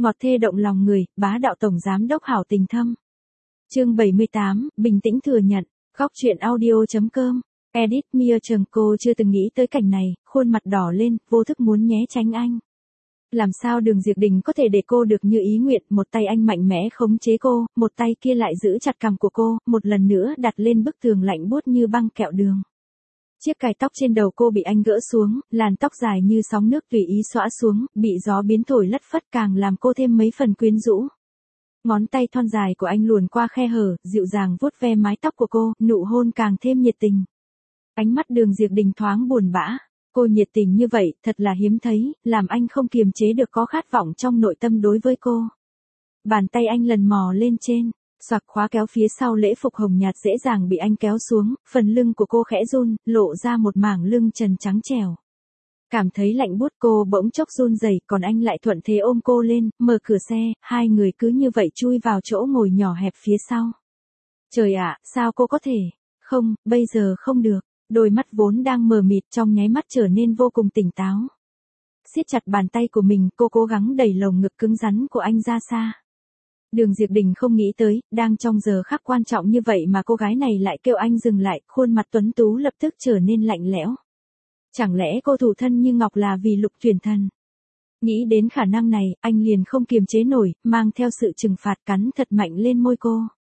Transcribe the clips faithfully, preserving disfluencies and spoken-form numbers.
ngọt thê động lòng người, bá đạo tổng giám đốc hảo tình thâm. Chương bảy mươi tám, bình tĩnh thừa nhận, góc truyện audio.com. Edit Mia Trần cô chưa từng nghĩ tới cảnh này, khuôn mặt đỏ lên, vô thức muốn né tránh anh. Làm sao Đường Diệp Đình có thể để cô được như ý nguyện, một tay anh mạnh mẽ khống chế cô, một tay kia lại giữ chặt cằm của cô, một lần nữa đặt lên bức tường lạnh buốt như băng kẹo đường. Chiếc cài tóc trên đầu cô bị anh gỡ xuống, làn tóc dài như sóng nước tùy ý xõa xuống, bị gió biến thổi lất phất càng làm cô thêm mấy phần quyến rũ. Ngón tay thon dài của anh luồn qua khe hở, dịu dàng vuốt ve mái tóc của cô, nụ hôn càng thêm nhiệt tình. Ánh mắt Đường Diệp Đình thoáng buồn bã. Cô nhiệt tình như vậy, thật là hiếm thấy, làm anh không kiềm chế được có khát vọng trong nội tâm đối với cô. Bàn tay anh lần mò lên trên, xoạc khóa kéo phía sau lễ phục hồng nhạt dễ dàng bị anh kéo xuống, phần lưng của cô khẽ run, lộ ra một mảng lưng trần trắng trẻo. Cảm thấy lạnh buốt cô bỗng chốc run rẩy, còn anh lại thuận thế ôm cô lên, mở cửa xe, hai người cứ như vậy chui vào chỗ ngồi nhỏ hẹp phía sau. Trời ạ, sao cô có thể? Không, bây giờ không được. Đôi mắt vốn đang mờ mịt trong nháy mắt trở nên vô cùng tỉnh táo. Siết chặt bàn tay của mình, cô cố gắng đẩy lồng ngực cứng rắn của anh ra xa. Đường Diệp Đình không nghĩ tới, đang trong giờ khắc quan trọng như vậy mà cô gái này lại kêu anh dừng lại, khuôn mặt tuấn tú lập tức trở nên lạnh lẽo. Chẳng lẽ cô thủ thân như ngọc là vì Lục Tuyển Thần? Nghĩ đến khả năng này, anh liền không kiềm chế nổi, mang theo sự trừng phạt cắn thật mạnh lên môi cô.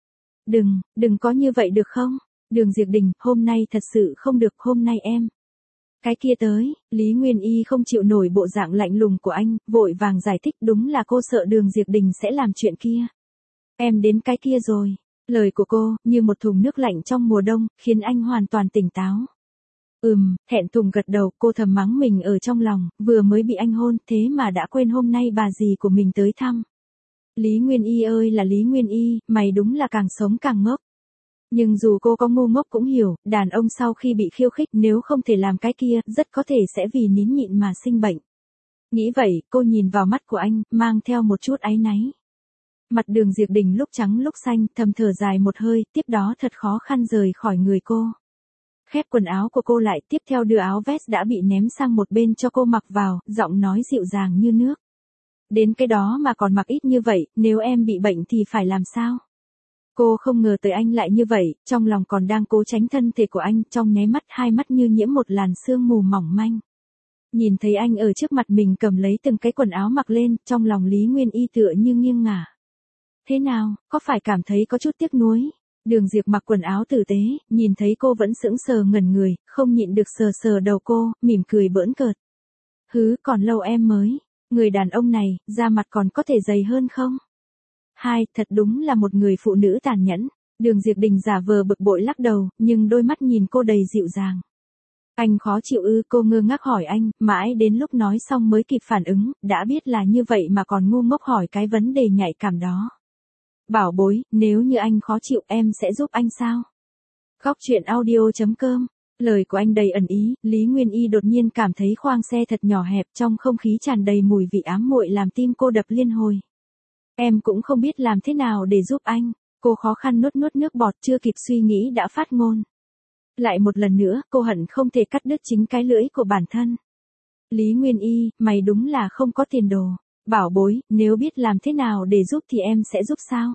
Đừng, đừng có như vậy được không? Đường Diệp Đình, hôm nay thật sự không được, hôm nay em. Cái kia tới, Lý Nguyên Y không chịu nổi bộ dạng lạnh lùng của anh, vội vàng giải thích đúng là cô sợ Đường Diệp Đình sẽ làm chuyện kia. Em đến cái kia rồi. Lời của cô, như một thùng nước lạnh trong mùa đông, khiến anh hoàn toàn tỉnh táo. Ừm, thẹn thùng gật đầu, cô thầm mắng mình ở trong lòng, vừa mới bị anh hôn, thế mà đã quên hôm nay bà dì của mình tới thăm. Lý Nguyên Y ơi là Lý Nguyên Y, mày đúng là càng sống càng ngốc. Nhưng dù cô có ngu ngốc cũng hiểu, đàn ông sau khi bị khiêu khích nếu không thể làm cái kia, rất có thể sẽ vì nín nhịn mà sinh bệnh. Nghĩ vậy, cô nhìn vào mắt của anh, mang theo một chút áy náy. Mặt Đường Diệp Đình lúc trắng lúc xanh, thầm thở dài một hơi, tiếp đó thật khó khăn rời khỏi người cô. Khép quần áo của cô lại, tiếp theo đưa áo vest đã bị ném sang một bên cho cô mặc vào, giọng nói dịu dàng như nước. Đến cái đó mà còn mặc ít như vậy, nếu em bị bệnh thì phải làm sao? Cô không ngờ tới anh lại như vậy, trong lòng còn đang cố tránh thân thể của anh, trong nháy mắt hai mắt như nhiễm một làn sương mù mỏng manh. Nhìn thấy anh ở trước mặt mình cầm lấy từng cái quần áo mặc lên, trong lòng Lý Nguyên Y tựa như nghiêng ngả. Thế nào, có phải cảm thấy có chút tiếc nuối? Đường Diệp mặc quần áo tử tế, nhìn thấy cô vẫn sững sờ ngẩn người, không nhịn được sờ sờ đầu cô, mỉm cười bỡn cợt. Hứ, còn lâu em mới, người đàn ông này, da mặt còn có thể dày hơn không? Hai, thật đúng là một người phụ nữ tàn nhẫn. Đường Diệp Đình giả vờ bực bội lắc đầu, nhưng đôi mắt nhìn cô đầy dịu dàng. Anh khó chịu ư? Cô ngơ ngác hỏi anh, mãi đến lúc nói xong mới kịp phản ứng, đã biết là như vậy mà còn ngu ngốc hỏi cái vấn đề nhạy cảm đó. Bảo bối, nếu như anh khó chịu em sẽ giúp anh sao? Góc truyện audio.com. Lời của anh đầy ẩn ý, Lý Nguyên Y đột nhiên cảm thấy khoang xe thật nhỏ hẹp, trong không khí tràn đầy mùi vị ám muội làm tim cô đập liên hồi. Em cũng không biết làm thế nào để giúp anh. Cô khó khăn nuốt nuốt nước bọt, chưa kịp suy nghĩ đã phát ngôn. Lại một lần nữa, cô hận không thể cắt đứt chính cái lưỡi của bản thân. Lý Nguyên Y, mày đúng là không có tiền đồ. Bảo bối, nếu biết làm thế nào để giúp thì em sẽ giúp sao?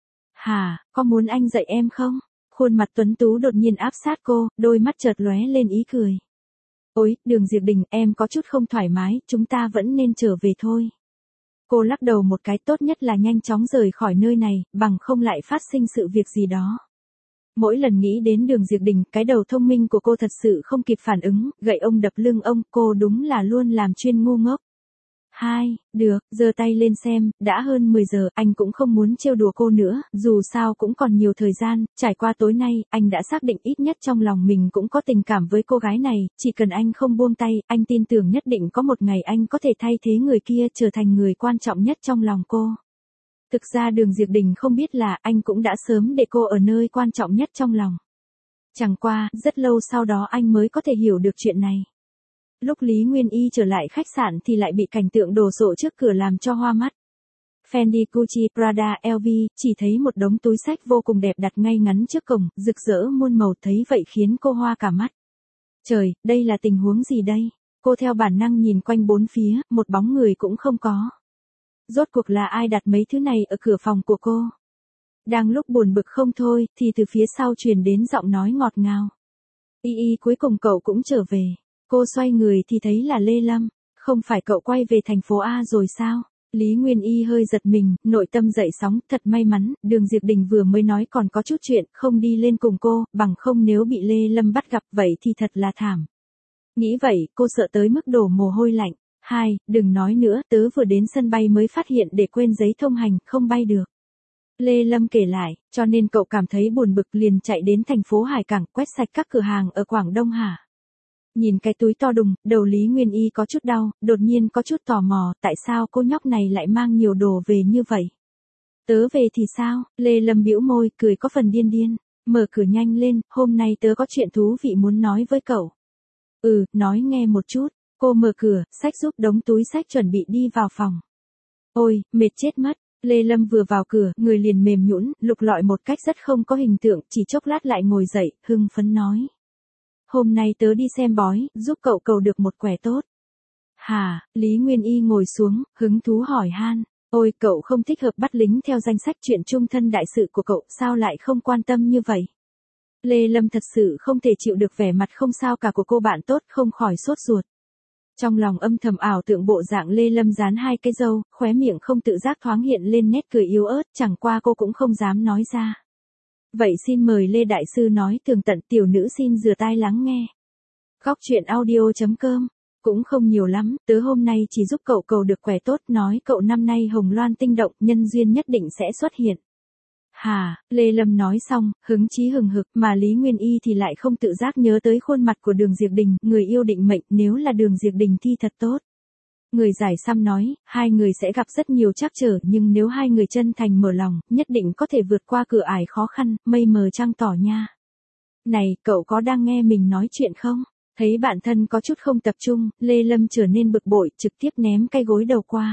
Hà, có muốn anh dạy em không? Khuôn mặt tuấn tú đột nhiên áp sát cô, đôi mắt chợt lóe lên ý cười. Ôi, Đường Diệp Đình, em có chút không thoải mái, chúng ta vẫn nên trở về thôi. Cô lắc đầu một cái, tốt nhất là nhanh chóng rời khỏi nơi này, bằng không lại phát sinh sự việc gì đó. Mỗi lần nghĩ đến Đường Diệp Đình, cái đầu thông minh của cô thật sự không kịp phản ứng, gậy ông đập lưng ông, cô đúng là luôn làm chuyên ngu ngốc. Hai, được, giơ tay lên xem, đã hơn mười giờ, anh cũng không muốn trêu đùa cô nữa, dù sao cũng còn nhiều thời gian, trải qua tối nay, anh đã xác định ít nhất trong lòng mình cũng có tình cảm với cô gái này, chỉ cần anh không buông tay, anh tin tưởng nhất định có một ngày anh có thể thay thế người kia trở thành người quan trọng nhất trong lòng cô. Thực ra Đường Diệp Đình không biết là anh cũng đã sớm để cô ở nơi quan trọng nhất trong lòng. Chẳng qua, rất lâu sau đó anh mới có thể hiểu được chuyện này. Lúc Lý Nguyên Y trở lại khách sạn thì lại bị cảnh tượng đồ sộ trước cửa làm cho hoa mắt. Fendi, Gucci, Prada, lờ vê, chỉ thấy một đống túi xách vô cùng đẹp đặt ngay ngắn trước cổng, rực rỡ muôn màu, thấy vậy khiến cô hoa cả mắt. Trời, đây là tình huống gì đây? Cô theo bản năng nhìn quanh bốn phía, một bóng người cũng không có. Rốt cuộc là ai đặt mấy thứ này ở cửa phòng của cô? Đang lúc buồn bực không thôi, thì từ phía sau truyền đến giọng nói ngọt ngào. Y y cuối cùng cậu cũng trở về. Cô xoay người thì thấy là Lê Lâm. Không phải cậu quay về thành phố A rồi sao? Lý Nguyên Y hơi giật mình, nội tâm dậy sóng, thật may mắn, Đường Diệp Đình vừa mới nói còn có chút chuyện, không đi lên cùng cô, bằng không nếu bị Lê Lâm bắt gặp vậy thì thật là thảm. Nghĩ vậy, cô sợ tới mức đổ mồ hôi lạnh. Hai, đừng nói nữa, tớ vừa đến sân bay mới phát hiện để quên giấy thông hành, không bay được. Lê Lâm kể lại, cho nên cậu cảm thấy buồn bực liền chạy đến thành phố Hải Cảng quét sạch các cửa hàng ở Quảng Đông hả? Nhìn cái túi to đùng, đầu Lý Nguyên Y có chút đau, đột nhiên có chút tò mò, tại sao cô nhóc này lại mang nhiều đồ về như vậy? Tớ về thì sao? Lê Lâm bĩu môi, cười có phần điên điên, mở cửa nhanh lên, hôm nay tớ có chuyện thú vị muốn nói với cậu. Ừ, nói nghe một chút. Cô mở cửa, xách giúp đống túi xách chuẩn bị đi vào phòng. Ôi, mệt chết mất. Lê Lâm vừa vào cửa, người liền mềm nhũn, lục lọi một cách rất không có hình tượng, chỉ chốc lát lại ngồi dậy, hưng phấn nói. Hôm nay tớ đi xem bói, giúp cậu cầu được một quẻ tốt. Hả, Lý Nguyên Y ngồi xuống, hứng thú hỏi han. Ôi, cậu không thích hợp bắt lính theo danh sách chuyện chung thân đại sự của cậu, sao lại không quan tâm như vậy? Lê Lâm thật sự không thể chịu được vẻ mặt không sao cả của cô bạn tốt, không khỏi sốt ruột. Trong lòng âm thầm ảo tượng bộ dạng Lê Lâm dán hai cái râu, khóe miệng không tự giác thoáng hiện lên nét cười yếu ớt, chẳng qua cô cũng không dám nói ra. Vậy xin mời Lê Đại Sư nói tường tận, tiểu nữ xin rửa tai lắng nghe. Góc truyện audio.com. Cũng không nhiều lắm, tớ hôm nay chỉ giúp cậu cầu được quẻ tốt, nói cậu năm nay hồng loan tinh động, nhân duyên nhất định sẽ xuất hiện. Hà, Lê Lâm nói xong, hứng chí hừng hực, mà Lý Nguyên Y thì lại không tự giác nhớ tới khuôn mặt của Đường Diệp Đình, người yêu định mệnh, nếu là Đường Diệp Đình thì thật tốt. Người giải xăm nói, hai người sẽ gặp rất nhiều trắc trở, nhưng nếu hai người chân thành mở lòng, nhất định có thể vượt qua cửa ải khó khăn, mây mờ trăng tỏ nha. Này, cậu có đang nghe mình nói chuyện không? Thấy bản thân có chút không tập trung, Lê Lâm trở nên bực bội, trực tiếp ném cái gối đầu qua.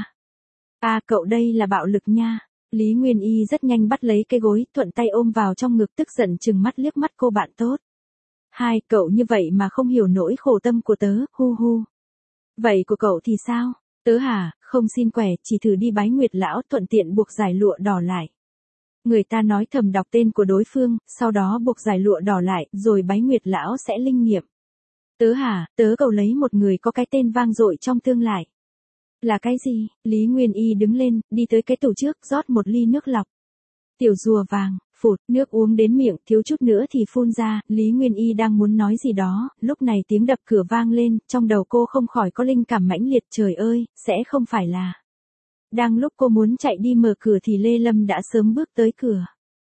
À, cậu đây là bạo lực nha. Lý Nguyên Y rất nhanh bắt lấy cái gối, thuận tay ôm vào trong ngực, tức giận trừng mắt liếc mắt cô bạn tốt. Hai, cậu như vậy mà không hiểu nỗi khổ tâm của tớ, hu hu. Vậy của cậu thì sao? Tớ hả, không xin quẻ, chỉ thử đi bái Nguyệt Lão, thuận tiện buộc giải lụa đỏ lại. Người ta nói thầm đọc tên của đối phương, sau đó buộc giải lụa đỏ lại, rồi bái Nguyệt Lão sẽ linh nghiệm. Tớ hả, tớ cầu lấy một người có cái tên vang dội trong tương lai. Là cái gì? Lý Nguyên Y đứng lên, đi tới cái tủ trước, rót một ly nước lọc. Tiểu rùa vàng, phụt, nước uống đến miệng, thiếu chút nữa thì phun ra, Lý Nguyên Y đang muốn nói gì đó, lúc này tiếng đập cửa vang lên, trong đầu cô không khỏi có linh cảm mãnh liệt, trời ơi, sẽ không phải là. Đang lúc cô muốn chạy đi mở cửa thì Lê Lâm đã sớm bước tới cửa.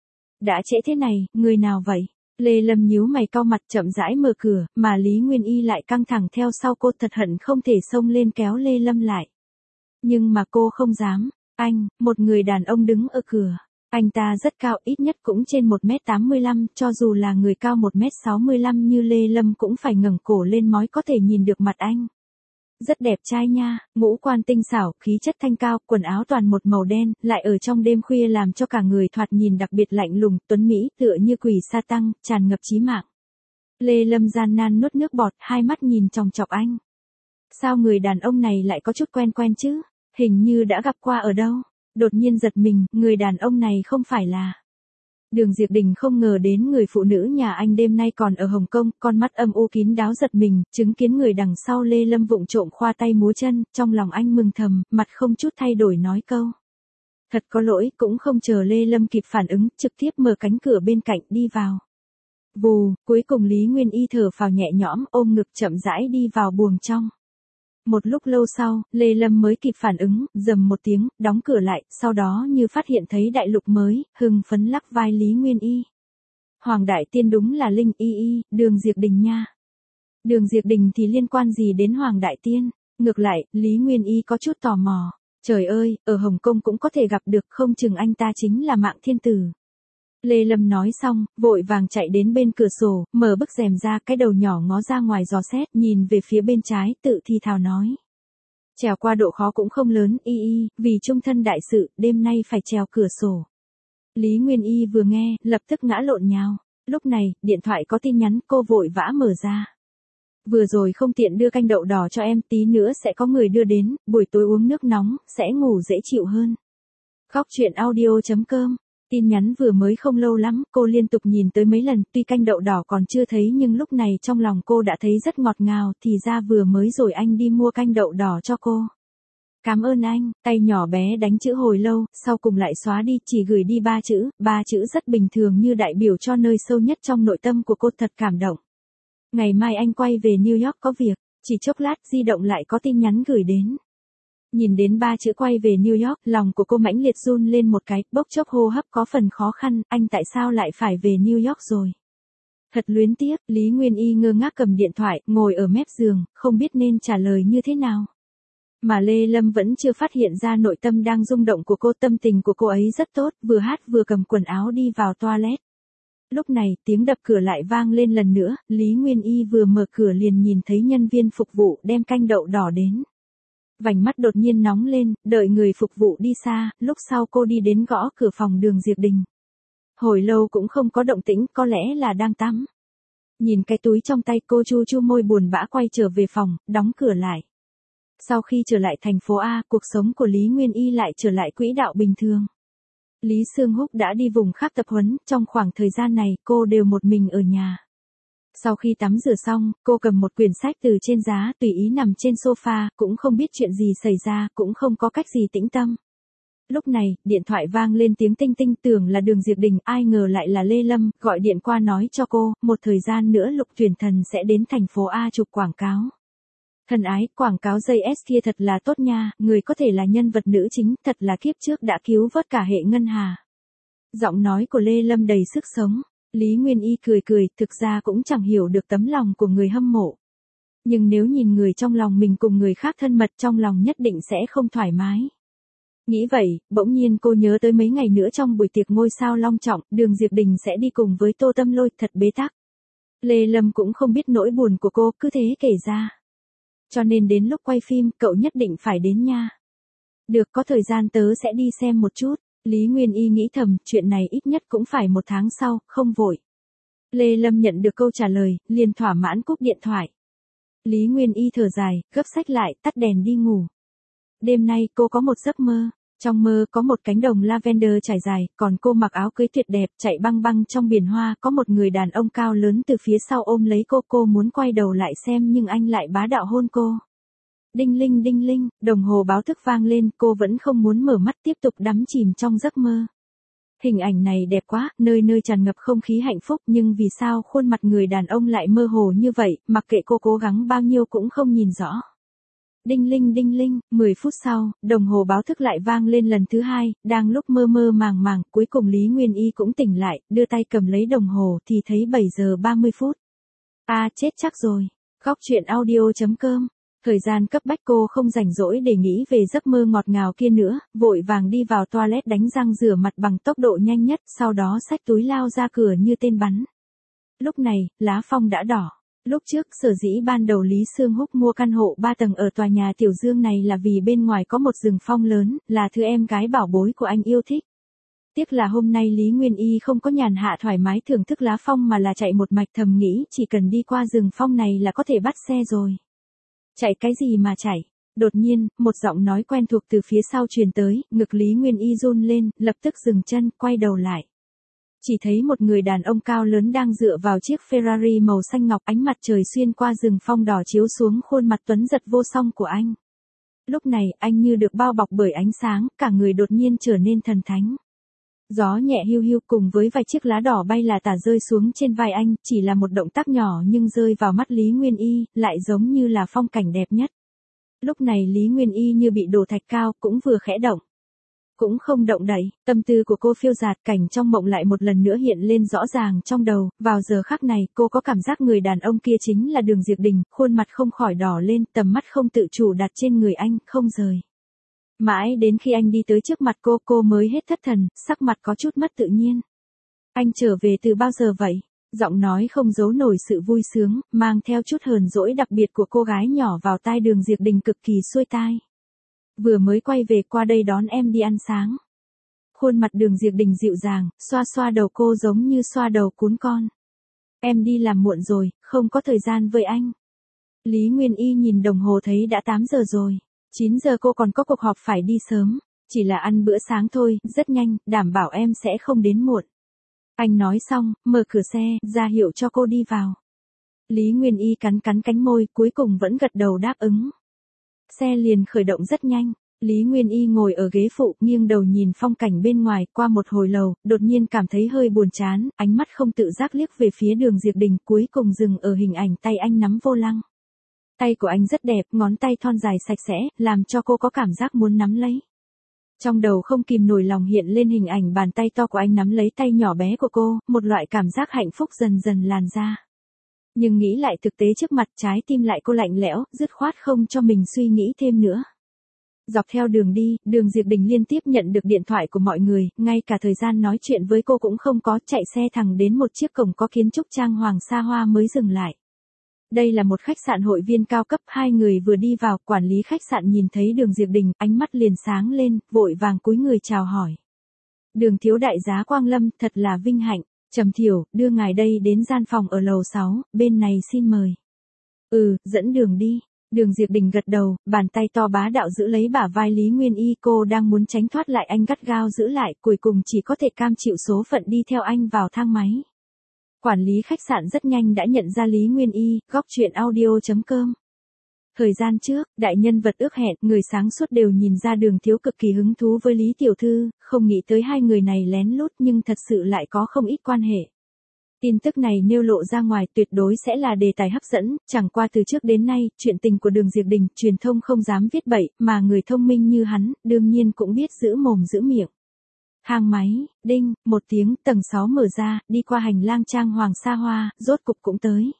Đã trễ thế này, người nào vậy? Lê Lâm nhíu mày cau mặt chậm rãi mở cửa, mà Lý Nguyên Y lại căng thẳng theo sau cô, thật hận không thể xông lên kéo Lê Lâm lại. Nhưng mà cô không dám. Anh, một người đàn ông đứng ở cửa. Anh ta rất cao, ít nhất cũng trên một mét tám mươi lăm, cho dù là người cao một mét sáu mươi lăm như Lê Lâm cũng phải ngẩng cổ lên mới có thể nhìn được mặt anh. Rất đẹp trai nha, ngũ quan tinh xảo, khí chất thanh cao, quần áo toàn một màu đen, lại ở trong đêm khuya làm cho cả người thoạt nhìn đặc biệt lạnh lùng, tuấn mỹ, tựa như quỷ sa tăng, tràn ngập chí mạng. Lê Lâm gian nan nuốt nước bọt, hai mắt nhìn chòng chọc anh. Sao người đàn ông này lại có chút quen quen chứ? Hình như đã gặp qua ở đâu. Đột nhiên giật mình, người đàn ông này không phải là. Đường Diệp Đình không ngờ đến người phụ nữ nhà anh đêm nay còn ở Hồng Kông, con mắt âm u kín đáo giật mình, chứng kiến người đằng sau Lê Lâm vụng trộm khoa tay múa chân, trong lòng anh mừng thầm, mặt không chút thay đổi nói câu. Thật có lỗi, cũng không chờ Lê Lâm kịp phản ứng, trực tiếp mở cánh cửa bên cạnh đi vào. Vù, cuối cùng Lý Nguyên Y thở phào nhẹ nhõm, ôm ngực chậm rãi đi vào buồng trong. Một lúc lâu sau, Lê Lâm mới kịp phản ứng, rầm một tiếng, đóng cửa lại, sau đó như phát hiện thấy đại lục mới, hưng phấn lắc vai Lý Nguyên Y. Hoàng Đại Tiên đúng là Linh Y Y, Đường Diệp Đình nha. Đường Diệp Đình thì liên quan gì đến Hoàng Đại Tiên? Ngược lại, Lý Nguyên Y có chút tò mò. Trời ơi, ở Hồng Kông cũng có thể gặp được, không chừng anh ta chính là Mạng Thiên Tử. Lê Lâm nói xong, vội vàng chạy đến bên cửa sổ, mở bức rèm ra, cái đầu nhỏ ngó ra ngoài dò xét, nhìn về phía bên trái, tự thì thào nói. Trèo qua độ khó cũng không lớn, Y Y, vì chung thân đại sự, đêm nay phải trèo cửa sổ. Lý Nguyên Y vừa nghe, lập tức ngã lộn nhào. Lúc này, điện thoại có tin nhắn, cô vội vã mở ra. Vừa rồi không tiện đưa canh đậu đỏ cho em, tí nữa sẽ có người đưa đến, buổi tối uống nước nóng, sẽ ngủ dễ chịu hơn. Khóc chuyện audio.com. Tin nhắn vừa mới không lâu lắm, cô liên tục nhìn tới mấy lần, tuy canh đậu đỏ còn chưa thấy nhưng lúc này trong lòng cô đã thấy rất ngọt ngào, thì ra vừa mới rồi anh đi mua canh đậu đỏ cho cô. Cảm ơn anh, tay nhỏ bé đánh chữ hồi lâu, sau cùng lại xóa đi, chỉ gửi đi ba chữ, ba chữ rất bình thường như đại biểu cho nơi sâu nhất trong nội tâm của cô, thật cảm động. Ngày mai anh quay về New York có việc, chỉ chốc lát di động lại có tin nhắn gửi đến. Nhìn đến ba chữ quay về New York, lòng của cô mãnh liệt run lên một cái, bốc chốc hô hấp có phần khó khăn, anh tại sao lại phải về New York rồi? Thật luyến tiếc, Lý Nguyên Y ngơ ngác cầm điện thoại, ngồi ở mép giường, không biết nên trả lời như thế nào. Mà Lê Lâm vẫn chưa phát hiện ra nội tâm đang rung động của cô, tâm tình của cô ấy rất tốt, vừa hát vừa cầm quần áo đi vào toilet. Lúc này, tiếng đập cửa lại vang lên lần nữa, Lý Nguyên Y vừa mở cửa liền nhìn thấy nhân viên phục vụ đem canh đậu đỏ đến. Vành mắt đột nhiên nóng lên, đợi người phục vụ đi xa, lúc sau cô đi đến gõ cửa phòng Đường Diệp Đình. Hồi lâu cũng không có động tĩnh, có lẽ là đang tắm. Nhìn cái túi trong tay, cô chu chu môi buồn bã quay trở về phòng, đóng cửa lại. Sau khi trở lại thành phố A, cuộc sống của Lý Nguyên Y lại trở lại quỹ đạo bình thường. Lý Sương Húc đã đi vùng khác tập huấn, trong khoảng thời gian này cô đều một mình ở nhà. Sau khi tắm rửa xong, cô cầm một quyển sách từ trên giá, tùy ý nằm trên sofa, cũng không biết chuyện gì xảy ra, cũng không có cách gì tĩnh tâm. Lúc này, điện thoại vang lên tiếng tinh tinh, tưởng là Đường Diệp Đình, ai ngờ lại là Lê Lâm, gọi điện qua nói cho cô, một thời gian nữa Lục Tuyển Thần sẽ đến thành phố A chụp quảng cáo. Thân ái, quảng cáo giây ét kia thật là tốt nha, người có thể là nhân vật nữ chính, thật là kiếp trước đã cứu vớt cả hệ ngân hà. Giọng nói của Lê Lâm đầy sức sống. Lý Nguyên Y cười cười, thực ra cũng chẳng hiểu được tấm lòng của người hâm mộ. Nhưng nếu nhìn người trong lòng mình cùng người khác thân mật, trong lòng nhất định sẽ không thoải mái. Nghĩ vậy, bỗng nhiên cô nhớ tới mấy ngày nữa trong buổi tiệc ngôi sao long trọng, Đường Diệp Đình sẽ đi cùng với Tô Tâm Lôi, thật bế tắc. Lê Lâm cũng không biết nỗi buồn của cô, cứ thế kể ra. Cho nên đến lúc quay phim, cậu nhất định phải đến nha. Được, có thời gian tớ sẽ đi xem một chút. Lý Nguyên Y nghĩ thầm, chuyện này ít nhất cũng phải một tháng sau, không vội. Lê Lâm nhận được câu trả lời, liền thỏa mãn cúp điện thoại. Lý Nguyên Y thở dài, gấp sách lại, tắt đèn đi ngủ. Đêm nay cô có một giấc mơ. Trong mơ có một cánh đồng lavender trải dài, còn cô mặc áo cưới tuyệt đẹp, chạy băng băng trong biển hoa, có một người đàn ông cao lớn từ phía sau ôm lấy cô, cô muốn quay đầu lại xem nhưng anh lại bá đạo hôn cô. Đinh linh đinh linh, đồng hồ báo thức vang lên, cô vẫn không muốn mở mắt, tiếp tục đắm chìm trong giấc mơ. Hình ảnh này đẹp quá, nơi nơi tràn ngập không khí hạnh phúc, nhưng vì sao khuôn mặt người đàn ông lại mơ hồ như vậy, mặc kệ cô cố gắng bao nhiêu cũng không nhìn rõ. Đinh linh đinh linh, mười phút sau, đồng hồ báo thức lại vang lên lần thứ hai, đang lúc mơ mơ màng màng, cuối cùng Lý Nguyên Y cũng tỉnh lại, đưa tay cầm lấy đồng hồ thì thấy bảy giờ ba mươi phút. À chết chắc rồi. Khóc chuyện audio.com. Thời gian cấp bách, cô không rảnh rỗi để nghĩ về giấc mơ ngọt ngào kia nữa, vội vàng đi vào toilet đánh răng rửa mặt bằng tốc độ nhanh nhất, sau đó xách túi lao ra cửa như tên bắn. Lúc này, lá phong đã đỏ. Lúc trước, sở dĩ ban đầu Lý Sương Húc mua căn hộ ba tầng ở tòa nhà Tiểu Dương này là vì bên ngoài có một rừng phong lớn, là thứ em gái bảo bối của anh yêu thích. Tiếc là hôm nay Lý Nguyên Y không có nhàn hạ thoải mái thưởng thức lá phong mà là chạy một mạch, thầm nghĩ chỉ cần đi qua rừng phong này là có thể bắt xe rồi. Chạy cái gì mà chạy? Đột nhiên, một giọng nói quen thuộc từ phía sau truyền tới, ngực Lý Nguyên Y run lên, lập tức dừng chân, quay đầu lại. Chỉ thấy một người đàn ông cao lớn đang dựa vào chiếc Ferrari màu xanh ngọc, ánh mặt trời xuyên qua rừng phong đỏ chiếu xuống khuôn mặt tuấn giật vô song của anh. Lúc này, anh như được bao bọc bởi ánh sáng, cả người đột nhiên trở nên thần thánh. Gió nhẹ hiu hiu cùng với vài chiếc lá đỏ bay là tả rơi xuống trên vai anh, chỉ là một động tác nhỏ nhưng rơi vào mắt Lý Nguyên Y, lại giống như là phong cảnh đẹp nhất. Lúc này Lý Nguyên Y như bị đổ thạch cao, cũng vừa khẽ động. Cũng không động đậy, tâm tư của cô phiêu dạt, cảnh trong mộng lại một lần nữa hiện lên rõ ràng trong đầu, vào giờ khắc này, cô có cảm giác người đàn ông kia chính là Đường Diệp Đình, khuôn mặt không khỏi đỏ lên, tầm mắt không tự chủ đặt trên người anh, không rời. Mãi đến khi anh đi tới trước mặt cô, cô mới hết thất thần, sắc mặt có chút mất tự nhiên. Anh trở về từ bao giờ vậy? Giọng nói không giấu nổi sự vui sướng, mang theo chút hờn dỗi đặc biệt của cô gái nhỏ vào tai Đường Diệp Đình cực kỳ xuôi tai. Vừa mới quay về, qua đây đón em đi ăn sáng. Khuôn mặt Đường Diệp Đình dịu dàng, xoa xoa đầu cô giống như xoa đầu cún con. Em đi làm muộn rồi, không có thời gian với anh. Lý Nguyên Y nhìn đồng hồ thấy đã tám giờ rồi. chín giờ cô còn có cuộc họp phải đi sớm. Chỉ là ăn bữa sáng thôi, rất nhanh, đảm bảo em sẽ không đến muộn. Anh nói xong, mở cửa xe, ra hiệu cho cô đi vào. Lý Nguyên Y cắn cắn cánh môi, cuối cùng vẫn gật đầu đáp ứng. Xe liền khởi động rất nhanh. Lý Nguyên Y ngồi ở ghế phụ, nghiêng đầu nhìn phong cảnh bên ngoài, qua một hồi lâu, đột nhiên cảm thấy hơi buồn chán, ánh mắt không tự giác liếc về phía Đường Diệp Đình, cuối cùng dừng ở hình ảnh tay anh nắm vô lăng. Tay của anh rất đẹp, ngón tay thon dài sạch sẽ, làm cho cô có cảm giác muốn nắm lấy. Trong đầu không kìm nổi lòng hiện lên hình ảnh bàn tay to của anh nắm lấy tay nhỏ bé của cô, một loại cảm giác hạnh phúc dần dần làn ra. Nhưng nghĩ lại thực tế trước mặt, trái tim lại cô lạnh lẽo, dứt khoát không cho mình suy nghĩ thêm nữa. Dọc theo đường đi, Đường Diệp Đình liên tiếp nhận được điện thoại của mọi người, ngay cả thời gian nói chuyện với cô cũng không có, chạy xe thẳng đến một chiếc cổng có kiến trúc trang hoàng xa hoa mới dừng lại. Đây là một khách sạn hội viên cao cấp, hai người vừa đi vào, quản lý khách sạn nhìn thấy Đường Diệp Đình, ánh mắt liền sáng lên, vội vàng cúi người chào hỏi. Đường thiếu đại giá Quang Lâm, thật là vinh hạnh. Trầm Thiểu, đưa ngài đây đến gian phòng ở lầu sáu, bên này xin mời. Ừ, dẫn đường đi. Đường Diệp Đình gật đầu, bàn tay to bá đạo giữ lấy bả vai Lý Nguyên Y, cô đang muốn tránh thoát lại anh gắt gao giữ lại, cuối cùng chỉ có thể cam chịu số phận đi theo anh vào thang máy. Quản lý khách sạn rất nhanh đã nhận ra Lý Nguyên Y, góc truyện audio chấm com. Thời gian trước, đại nhân vật ước hẹn, người sáng suốt đều nhìn ra Đường thiếu cực kỳ hứng thú với Lý Tiểu Thư, không nghĩ tới hai người này lén lút nhưng thật sự lại có không ít quan hệ. Tin tức này nêu lộ ra ngoài tuyệt đối sẽ là đề tài hấp dẫn, chẳng qua từ trước đến nay, chuyện tình của Đường Diệp Đình, truyền thông không dám viết bậy, mà người thông minh như hắn, đương nhiên cũng biết giữ mồm giữ miệng. Thang máy, đinh, một tiếng, tầng sáu mở ra, đi qua hành lang trang hoàng xa hoa, rốt cục cũng tới.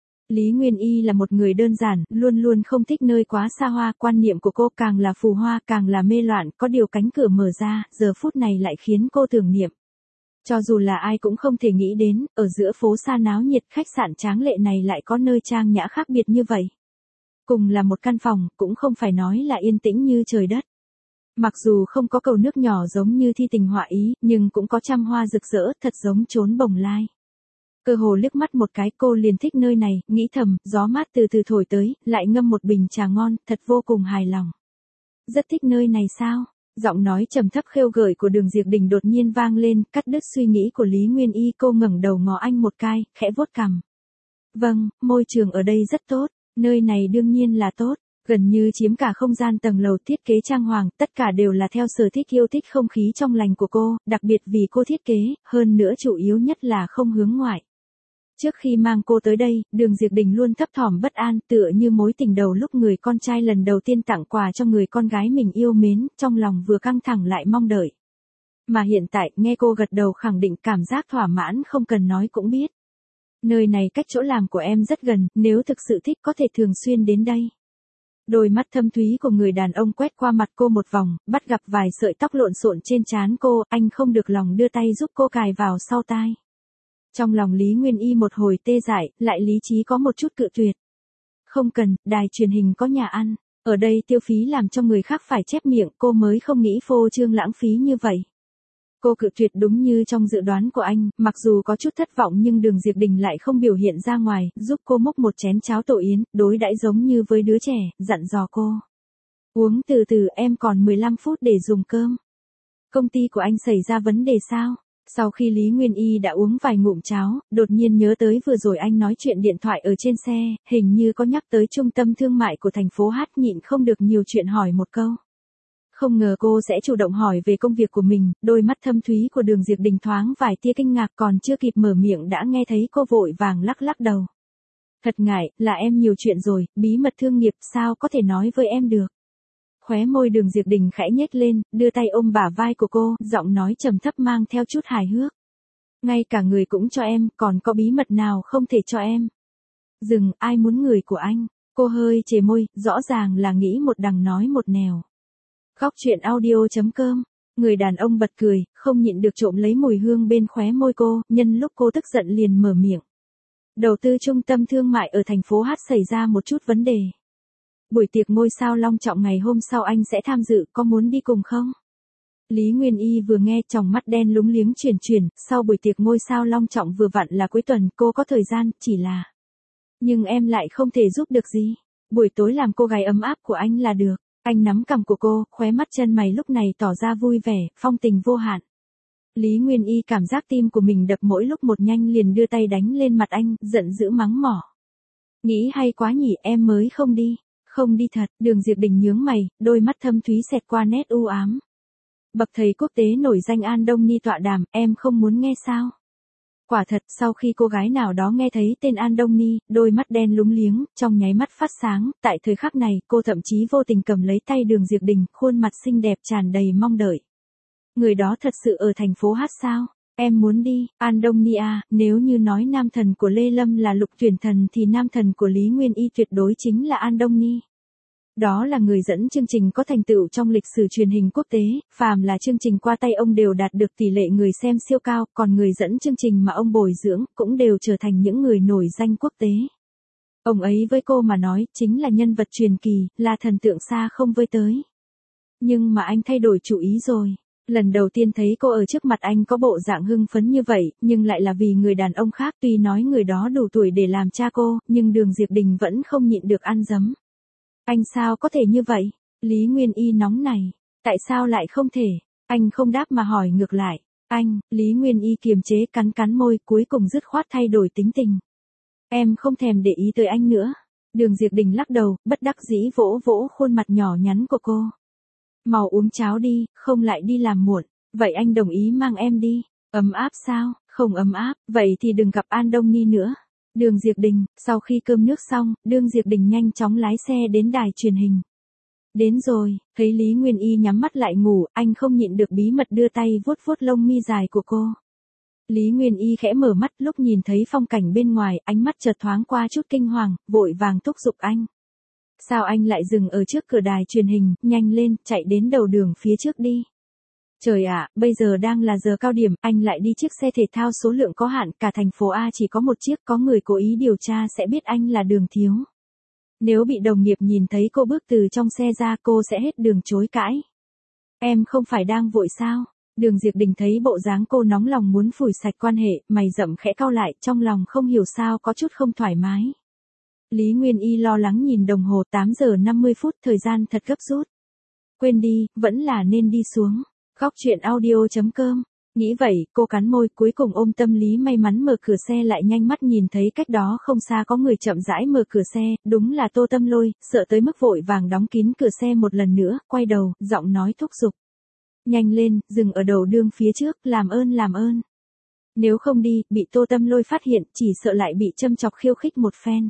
Lý Nguyên Y là một người đơn giản, luôn luôn không thích nơi quá xa hoa, quan niệm của cô càng là phù hoa, càng là mê loạn, có điều cánh cửa mở ra, giờ phút này lại khiến cô tưởng niệm. Cho dù là ai cũng không thể nghĩ đến, ở giữa phố xa náo nhiệt, khách sạn tráng lệ này lại có nơi trang nhã khác biệt như vậy. Cùng là một căn phòng, cũng không phải nói là yên tĩnh như trời đất. Mặc dù không có cầu nước nhỏ giống như thi tình họa ý, nhưng cũng có trăm hoa rực rỡ, thật giống chốn bồng lai. Cơ hồ liếc mắt một cái cô liền thích nơi này, nghĩ thầm, gió mát từ từ thổi tới, lại ngâm một bình trà ngon, thật vô cùng hài lòng. Rất thích nơi này sao? Giọng nói trầm thấp khêu gợi của Đường Diệp Đình đột nhiên vang lên, cắt đứt suy nghĩ của Lý Nguyên Y, cô ngẩng đầu ngó anh một cái, khẽ vuốt cằm. Vâng, môi trường ở đây rất tốt, nơi này đương nhiên là tốt, gần như chiếm cả không gian tầng lầu, thiết kế trang hoàng, tất cả đều là theo sở thích yêu thích không khí trong lành của cô, đặc biệt vì cô thiết kế, hơn nữa chủ yếu nhất là không hướng ngoại. Trước khi mang cô tới đây, Đường Diệp Đình luôn thấp thỏm bất an, tựa như mối tình đầu lúc người con trai lần đầu tiên tặng quà cho người con gái mình yêu mến, trong lòng vừa căng thẳng lại mong đợi. Mà hiện tại, nghe cô gật đầu khẳng định, cảm giác thỏa mãn không cần nói cũng biết. Nơi này cách chỗ làm của em rất gần, nếu thực sự thích có thể thường xuyên đến đây. Đôi mắt thâm thúy của người đàn ông quét qua mặt cô một vòng, bắt gặp vài sợi tóc lộn xộn trên trán cô, anh không được lòng đưa tay giúp cô cài vào sau tai. Trong lòng Lý Nguyên Y một hồi tê dại, lại lý trí có một chút cự tuyệt. Không cần, đài truyền hình có nhà ăn, ở đây tiêu phí làm cho người khác phải chép miệng, cô mới không nghĩ phô trương lãng phí như vậy. Cô cự tuyệt đúng như trong dự đoán của anh, mặc dù có chút thất vọng nhưng Đường Diệp Đình lại không biểu hiện ra ngoài, giúp cô múc một chén cháo tổ yến, đối đãi giống như với đứa trẻ, dặn dò cô. Uống từ từ, em còn mười lăm phút để dùng cơm. Công ty của anh xảy ra vấn đề sao? Sau khi Lý Nguyên Y đã uống vài ngụm cháo, đột nhiên nhớ tới vừa rồi anh nói chuyện điện thoại ở trên xe, hình như có nhắc tới trung tâm thương mại của thành phố Hát, nhịn không được nhiều chuyện hỏi một câu. Không ngờ cô sẽ chủ động hỏi về công việc của mình, đôi mắt thâm thúy của Đường Diệp Đình thoáng vài tia kinh ngạc, còn chưa kịp mở miệng đã nghe thấy cô vội vàng lắc lắc đầu. Thật ngại, là em nhiều chuyện rồi, bí mật thương nghiệp sao có thể nói với em được. Khóe môi Đường Diệp Đình khẽ nhếch lên, đưa tay ôm bả vai của cô, giọng nói trầm thấp mang theo chút hài hước. Ngay cả người cũng cho em, còn có bí mật nào không thể cho em. Dừng, ai muốn người của anh? Cô hơi chề môi, rõ ràng là nghĩ một đằng nói một nẻo. Góc truyện audio chấm com. Người đàn ông bật cười, không nhịn được trộm lấy mùi hương bên khóe môi cô, nhân lúc cô tức giận liền mở miệng. Đầu tư trung tâm thương mại ở thành phố Hát xảy ra một chút vấn đề. Buổi tiệc ngôi sao long trọng ngày hôm sau anh sẽ tham dự, có muốn đi cùng không? Lý Nguyên Y vừa nghe tròng mắt đen lúng liếng chuyển chuyển, sau buổi tiệc ngôi sao long trọng vừa vặn là cuối tuần, cô có thời gian, chỉ là... Nhưng em lại không thể giúp được gì. Buổi tối làm cô gái ấm áp của anh là được. Anh nắm cằm của cô, khóe mắt chân mày lúc này tỏ ra vui vẻ, phong tình vô hạn. Lý Nguyên Y cảm giác tim của mình đập mỗi lúc một nhanh liền đưa tay đánh lên mặt anh, giận dữ mắng mỏ. Nghĩ hay quá nhỉ, em mới không đi. Không đi thật, Đường Diệp Đình nhướng mày, đôi mắt thâm thúy xẹt qua nét u ám. Bậc thầy quốc tế nổi danh An Đông Ni tọa đàm, em không muốn nghe sao? Quả thật, sau khi cô gái nào đó nghe thấy tên An Đông Ni, đôi mắt đen lúng liếng, trong nháy mắt phát sáng, tại thời khắc này, cô thậm chí vô tình cầm lấy tay Đường Diệp Đình, khuôn mặt xinh đẹp tràn đầy mong đợi. Người đó thật sự ở thành phố hát sao? Em muốn đi, An Đông Ni à, nếu như nói nam thần của Lê Lâm là Lục Tuyển Thần thì nam thần của Lý Nguyên Y tuyệt đối chính là An Đông Ni. Đó là người dẫn chương trình có thành tựu trong lịch sử truyền hình quốc tế, phàm là chương trình qua tay ông đều đạt được tỷ lệ người xem siêu cao, còn người dẫn chương trình mà ông bồi dưỡng cũng đều trở thành những người nổi danh quốc tế. Ông ấy với cô mà nói chính là nhân vật truyền kỳ, là thần tượng xa không với tới. Nhưng mà anh thay đổi chủ ý rồi. Lần đầu tiên thấy cô ở trước mặt anh có bộ dạng hưng phấn như vậy, nhưng lại là vì người đàn ông khác, tuy nói người đó đủ tuổi để làm cha cô, nhưng Đường Diệp Đình vẫn không nhịn được ăn dấm. Anh sao có thể như vậy? Lý Nguyên Y nóng này. Tại sao lại không thể? Anh không đáp mà hỏi ngược lại. Anh, Lý Nguyên Y kiềm chế cắn cắn môi, cuối cùng dứt khoát thay đổi tính tình. Em không thèm để ý tới anh nữa. Đường Diệp Đình lắc đầu, bất đắc dĩ vỗ vỗ khuôn mặt nhỏ nhắn của cô. Mau uống cháo đi, không lại đi làm muộn. Vậy anh đồng ý mang em đi. Ấm áp sao? Không ấm áp, vậy thì đừng gặp An Đông Ni nữa. Đường Diệp Đình, sau khi cơm nước xong, Đường Diệp Đình nhanh chóng lái xe đến đài truyền hình. Đến rồi, thấy Lý Nguyên Y nhắm mắt lại ngủ, anh không nhịn được bí mật đưa tay vuốt vuốt lông mi dài của cô. Lý Nguyên Y khẽ mở mắt, lúc nhìn thấy phong cảnh bên ngoài, ánh mắt chợt thoáng qua chút kinh hoàng, vội vàng thúc giục anh. Sao anh lại dừng ở trước cửa đài truyền hình, nhanh lên, chạy đến đầu đường phía trước đi. Trời ạ, bây giờ đang là giờ cao điểm, anh lại đi chiếc xe thể thao số lượng có hạn, cả thành phố A chỉ có một chiếc, có người cố ý điều tra sẽ biết anh là Đường Thiếu. Nếu bị đồng nghiệp nhìn thấy cô bước từ trong xe ra, cô sẽ hết đường chối cãi. Em không phải đang vội sao? Đường Diệp Đình thấy bộ dáng cô nóng lòng muốn phủi sạch quan hệ, mày rậm khẽ cau lại, trong lòng không hiểu sao có chút không thoải mái. Lý Nguyên Y lo lắng nhìn đồng hồ, tám giờ năm mươi phút, thời gian thật gấp rút. Quên đi, vẫn là nên đi xuống. Góc truyện audio chấm com. Nghĩ vậy, cô cắn môi, cuối cùng ôm tâm lý may mắn mở cửa xe lại nhanh mắt nhìn thấy cách đó không xa có người chậm rãi mở cửa xe, đúng là Tô Tâm Lôi, sợ tới mức vội vàng đóng kín cửa xe một lần nữa, quay đầu, giọng nói thúc giục. Nhanh lên, dừng ở đầu đường phía trước, làm ơn làm ơn. Nếu không đi, bị Tô Tâm Lôi phát hiện, chỉ sợ lại bị châm chọc khiêu khích một phen.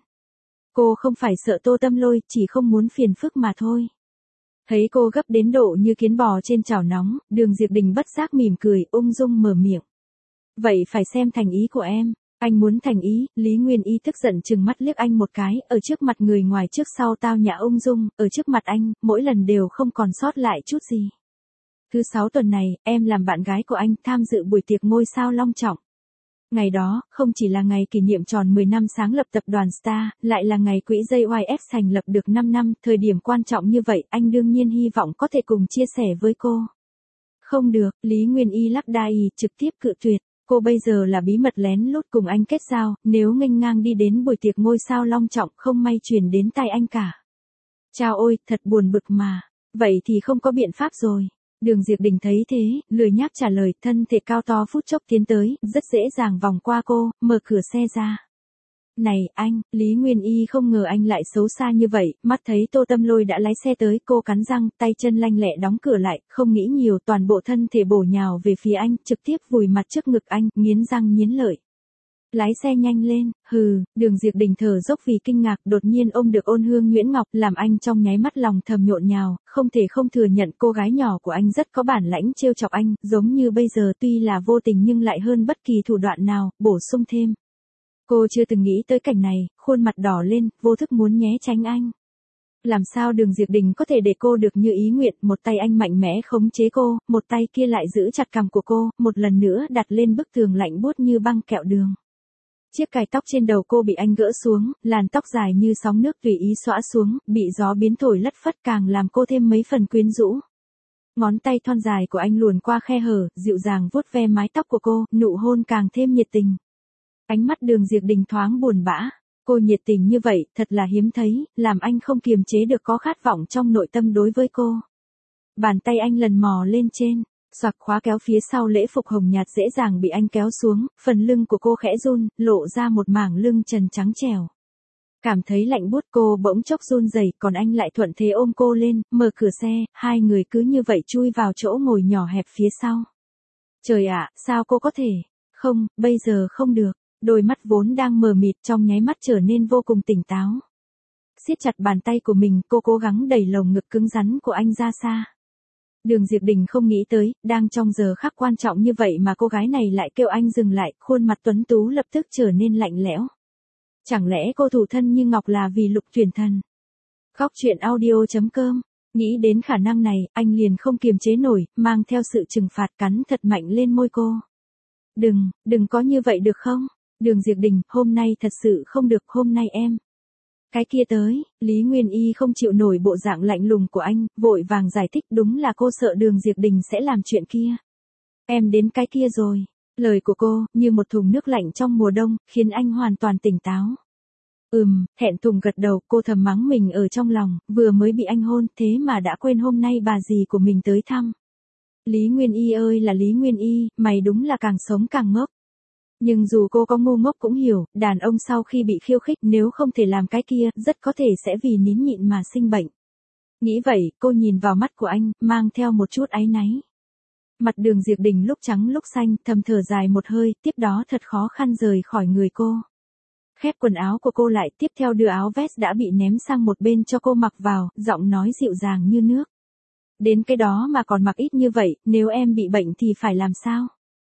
Cô không phải sợ Tô Tâm Lôi, chỉ không muốn phiền phức mà thôi. Thấy cô gấp đến độ như kiến bò trên chảo nóng, Đường Diệp Đình bất giác mỉm cười, ung dung mở miệng. Vậy phải xem thành ý của em. Anh muốn thành ý, Lý Nguyên Y tức giận trừng mắt liếc anh một cái, ở trước mặt người ngoài trước sau tao nhã ung dung, ở trước mặt anh, mỗi lần đều không còn sót lại chút gì. Thứ sáu tuần này, em làm bạn gái của anh tham dự buổi tiệc ngôi sao long trọng. Ngày đó, không chỉ là ngày kỷ niệm tròn mười năm sáng lập tập đoàn Star, lại là ngày quỹ gi i ép thành lập được năm năm, thời điểm quan trọng như vậy, anh đương nhiên hy vọng có thể cùng chia sẻ với cô. Không được, Lý Nguyên Y lắc đai, trực tiếp cự tuyệt. Cô bây giờ là bí mật lén lút cùng anh kết giao, nếu nghênh ngang đi đến buổi tiệc ngôi sao long trọng không may truyền đến tai anh cả. Chao ôi, thật buồn bực mà. Vậy thì không có biện pháp rồi. Đường Diệp Đình thấy thế, lười nhác trả lời, thân thể cao to phút chốc tiến tới, rất dễ dàng vòng qua cô, mở cửa xe ra. Này, anh, Lý Nguyên Y không ngờ anh lại xấu xa như vậy, mắt thấy Tô Tâm Lôi đã lái xe tới, cô cắn răng, tay chân lanh lẹ đóng cửa lại, không nghĩ nhiều, toàn bộ thân thể bổ nhào về phía anh, trực tiếp vùi mặt trước ngực anh, nghiến răng nghiến lợi. Lái xe nhanh lên, hừ, Đường Diệp Đình thở dốc vì kinh ngạc, đột nhiên ôm được Ôn Hương Nguyễn Ngọc, làm anh trong nháy mắt lòng thầm nhộn nhào, không thể không thừa nhận cô gái nhỏ của anh rất có bản lãnh trêu chọc anh, giống như bây giờ tuy là vô tình nhưng lại hơn bất kỳ thủ đoạn nào, bổ sung thêm. Cô chưa từng nghĩ tới cảnh này, khuôn mặt đỏ lên, vô thức muốn né tránh anh. Làm sao Đường Diệp Đình có thể để cô được như ý nguyện, một tay anh mạnh mẽ khống chế cô, một tay kia lại giữ chặt cằm của cô, một lần nữa đặt lên bức tường lạnh buốt như băng kẹo đường. Chiếc cài tóc trên đầu cô bị anh gỡ xuống, làn tóc dài như sóng nước tùy ý xõa xuống, bị gió biến thổi lất phất càng làm cô thêm mấy phần quyến rũ. Ngón tay thon dài của anh luồn qua khe hở, dịu dàng vuốt ve mái tóc của cô, nụ hôn càng thêm nhiệt tình. Ánh mắt Đường Diệp Đình thoáng buồn bã. Cô nhiệt tình như vậy, thật là hiếm thấy, làm anh không kiềm chế được có khát vọng trong nội tâm đối với cô. Bàn tay anh lần mò lên trên, xoạc khóa kéo phía sau lễ phục hồng nhạt dễ dàng bị anh kéo xuống, phần lưng của cô khẽ run, lộ ra một mảng lưng trần trắng trẻo. Cảm thấy lạnh buốt cô bỗng chốc run rẩy, còn anh lại thuận thế ôm cô lên, mở cửa xe, hai người cứ như vậy chui vào chỗ ngồi nhỏ hẹp phía sau. Trời ạ, sao cô có thể? Không, bây giờ không được. Đôi mắt vốn đang mờ mịt trong nháy mắt trở nên vô cùng tỉnh táo. Siết chặt bàn tay của mình, cô cố gắng đẩy lồng ngực cứng rắn của anh ra xa. Đường Diệp Đình không nghĩ tới, đang trong giờ khắc quan trọng như vậy mà cô gái này lại kêu anh dừng lại, khuôn mặt tuấn tú lập tức trở nên lạnh lẽo. Chẳng lẽ cô thủ thân như ngọc là vì Lục Tuyển Thần? Khóc chuyện audio chấm com. Nghĩ đến khả năng này, anh liền không kiềm chế nổi, mang theo sự trừng phạt cắn thật mạnh lên môi cô. Đừng, đừng có như vậy được không? Đường Diệp Đình, hôm nay thật sự không được, hôm nay em. Cái kia tới, Lý Nguyên Y không chịu nổi bộ dạng lạnh lùng của anh, vội vàng giải thích đúng là cô sợ Đường Diệp Đình sẽ làm chuyện kia. Em đến cái kia rồi. Lời của cô, như một thùng nước lạnh trong mùa đông, khiến anh hoàn toàn tỉnh táo. Ừm, thẹn thùng gật đầu, cô thầm mắng mình ở trong lòng, vừa mới bị anh hôn, thế mà đã quên hôm nay bà dì của mình tới thăm. Lý Nguyên Y ơi là Lý Nguyên Y, mày đúng là càng sống càng ngốc. Nhưng dù cô có ngu ngốc cũng hiểu, đàn ông sau khi bị khiêu khích nếu không thể làm cái kia, rất có thể sẽ vì nín nhịn mà sinh bệnh. Nghĩ vậy, cô nhìn vào mắt của anh, mang theo một chút áy náy. Mặt Đường Diệp Đình lúc trắng lúc xanh, thầm thở dài một hơi, tiếp đó thật khó khăn rời khỏi người cô. Khép quần áo của cô lại, tiếp theo đưa áo vest đã bị ném sang một bên cho cô mặc vào, giọng nói dịu dàng như nước. Đến cái đó mà còn mặc ít như vậy, nếu em bị bệnh thì phải làm sao?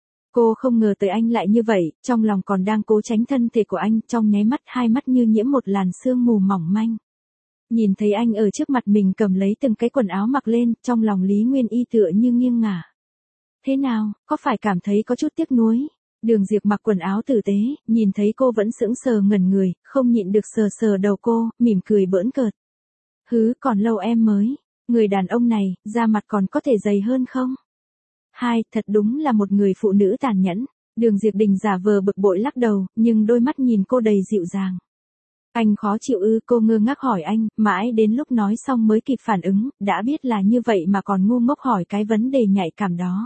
Cô không ngờ tới anh lại như vậy, trong lòng còn đang cố tránh thân thể của anh, trong nháy mắt hai mắt như nhiễm một làn sương mù mỏng manh. Nhìn thấy anh ở trước mặt mình cầm lấy từng cái quần áo mặc lên, trong lòng Lý Nguyên Y tựa như nghiêng ngả. Thế nào, có phải cảm thấy có chút tiếc nuối? Đường Diệp mặc quần áo tử tế, nhìn thấy cô vẫn sững sờ ngẩn người, không nhịn được sờ sờ đầu cô, mỉm cười bỡn cợt. Hứ, còn lâu em mới. Người đàn ông này, da mặt còn có thể dày hơn không? Hai, thật đúng là một người phụ nữ tàn nhẫn. Đường Diệp Đình giả vờ bực bội lắc đầu, nhưng đôi mắt nhìn cô đầy dịu dàng. Anh khó chịu ư? Cô ngơ ngác hỏi anh, mãi đến lúc nói xong mới kịp phản ứng, đã biết là như vậy mà còn ngu ngốc hỏi cái vấn đề nhạy cảm đó.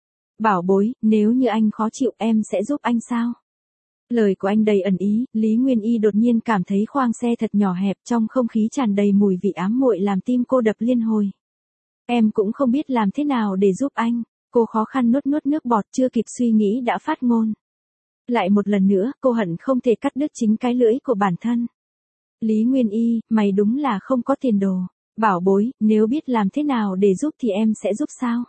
Bảo bối, nếu như anh khó chịu em sẽ giúp anh sao? Lời của anh đầy ẩn ý, Lý Nguyên Y đột nhiên cảm thấy khoang xe thật nhỏ hẹp, trong không khí tràn đầy mùi vị ám muội làm tim cô đập liên hồi. Em cũng không biết làm thế nào để giúp anh. Cô khó khăn nuốt nuốt nước bọt, chưa kịp suy nghĩ đã phát ngôn. Lại một lần nữa, cô hận không thể cắt đứt chính cái lưỡi của bản thân. Lý Nguyên Y, mày đúng là không có tiền đồ. Bảo bối, nếu biết làm thế nào để giúp thì em sẽ giúp sao?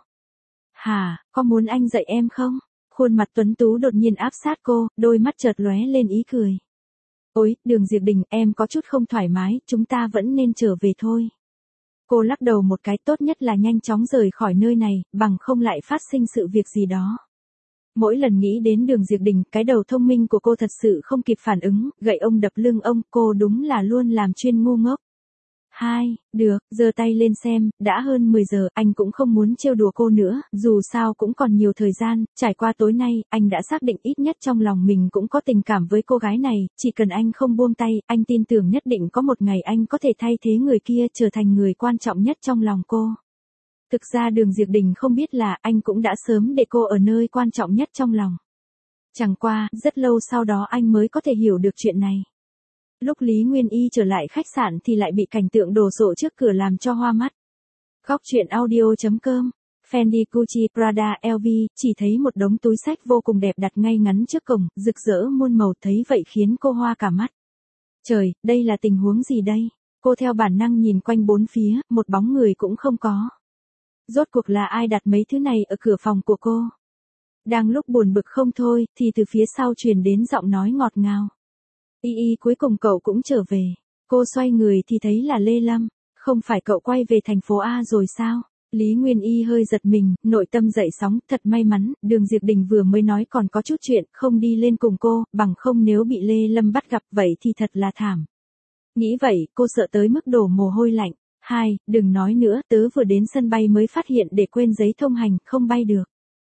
Hà, có muốn anh dạy em không? Khuôn mặt tuấn tú đột nhiên áp sát cô, đôi mắt chợt lóe lên ý cười. Ôi, Đường Diệp Đình, em có chút không thoải mái, chúng ta vẫn nên trở về thôi. Cô lắc đầu một cái, tốt nhất là nhanh chóng rời khỏi nơi này, bằng không lại phát sinh sự việc gì đó. Mỗi lần nghĩ đến Đường Diệp Đình, cái đầu thông minh của cô thật sự không kịp phản ứng, gậy ông đập lưng ông, cô đúng là luôn làm chuyên ngu ngốc. Hai, được, giơ tay lên xem, đã hơn mười giờ, anh cũng không muốn trêu đùa cô nữa, dù sao cũng còn nhiều thời gian, trải qua tối nay, anh đã xác định ít nhất trong lòng mình cũng có tình cảm với cô gái này, chỉ cần anh không buông tay, anh tin tưởng nhất định có một ngày anh có thể thay thế người kia trở thành người quan trọng nhất trong lòng cô. Thực ra Đường Diệp Đình không biết là anh cũng đã sớm để cô ở nơi quan trọng nhất trong lòng. Chẳng qua, rất lâu sau đó anh mới có thể hiểu được chuyện này. Lúc Lý Nguyên Y trở lại khách sạn thì lại bị cảnh tượng đồ sộ trước cửa làm cho hoa mắt. Khóc chuyện audio chấm com, Fendi, Gucci, Prada, lờ vê, chỉ thấy một đống túi xách vô cùng đẹp đặt ngay ngắn trước cổng, rực rỡ muôn màu, thấy vậy khiến cô hoa cả mắt. Trời, đây là tình huống gì đây? Cô theo bản năng nhìn quanh bốn phía, một bóng người cũng không có. Rốt cuộc là ai đặt mấy thứ này ở cửa phòng của cô? Đang lúc buồn bực không thôi, thì từ phía sau truyền đến giọng nói ngọt ngào. Y y, cuối cùng cậu cũng trở về. Cô xoay người thì thấy là Lê Lâm. Không phải cậu quay về thành phố A rồi sao? Lý Nguyên Y hơi giật mình, nội tâm dậy sóng, thật may mắn, Đường Diệp Đình vừa mới nói còn có chút chuyện, không đi lên cùng cô, bằng không nếu bị Lê Lâm bắt gặp vậy thì thật là thảm. Nghĩ vậy, cô sợ tới mức đổ mồ hôi lạnh. Hai, đừng nói nữa, tớ vừa đến sân bay mới phát hiện để quên giấy thông hành, không bay được.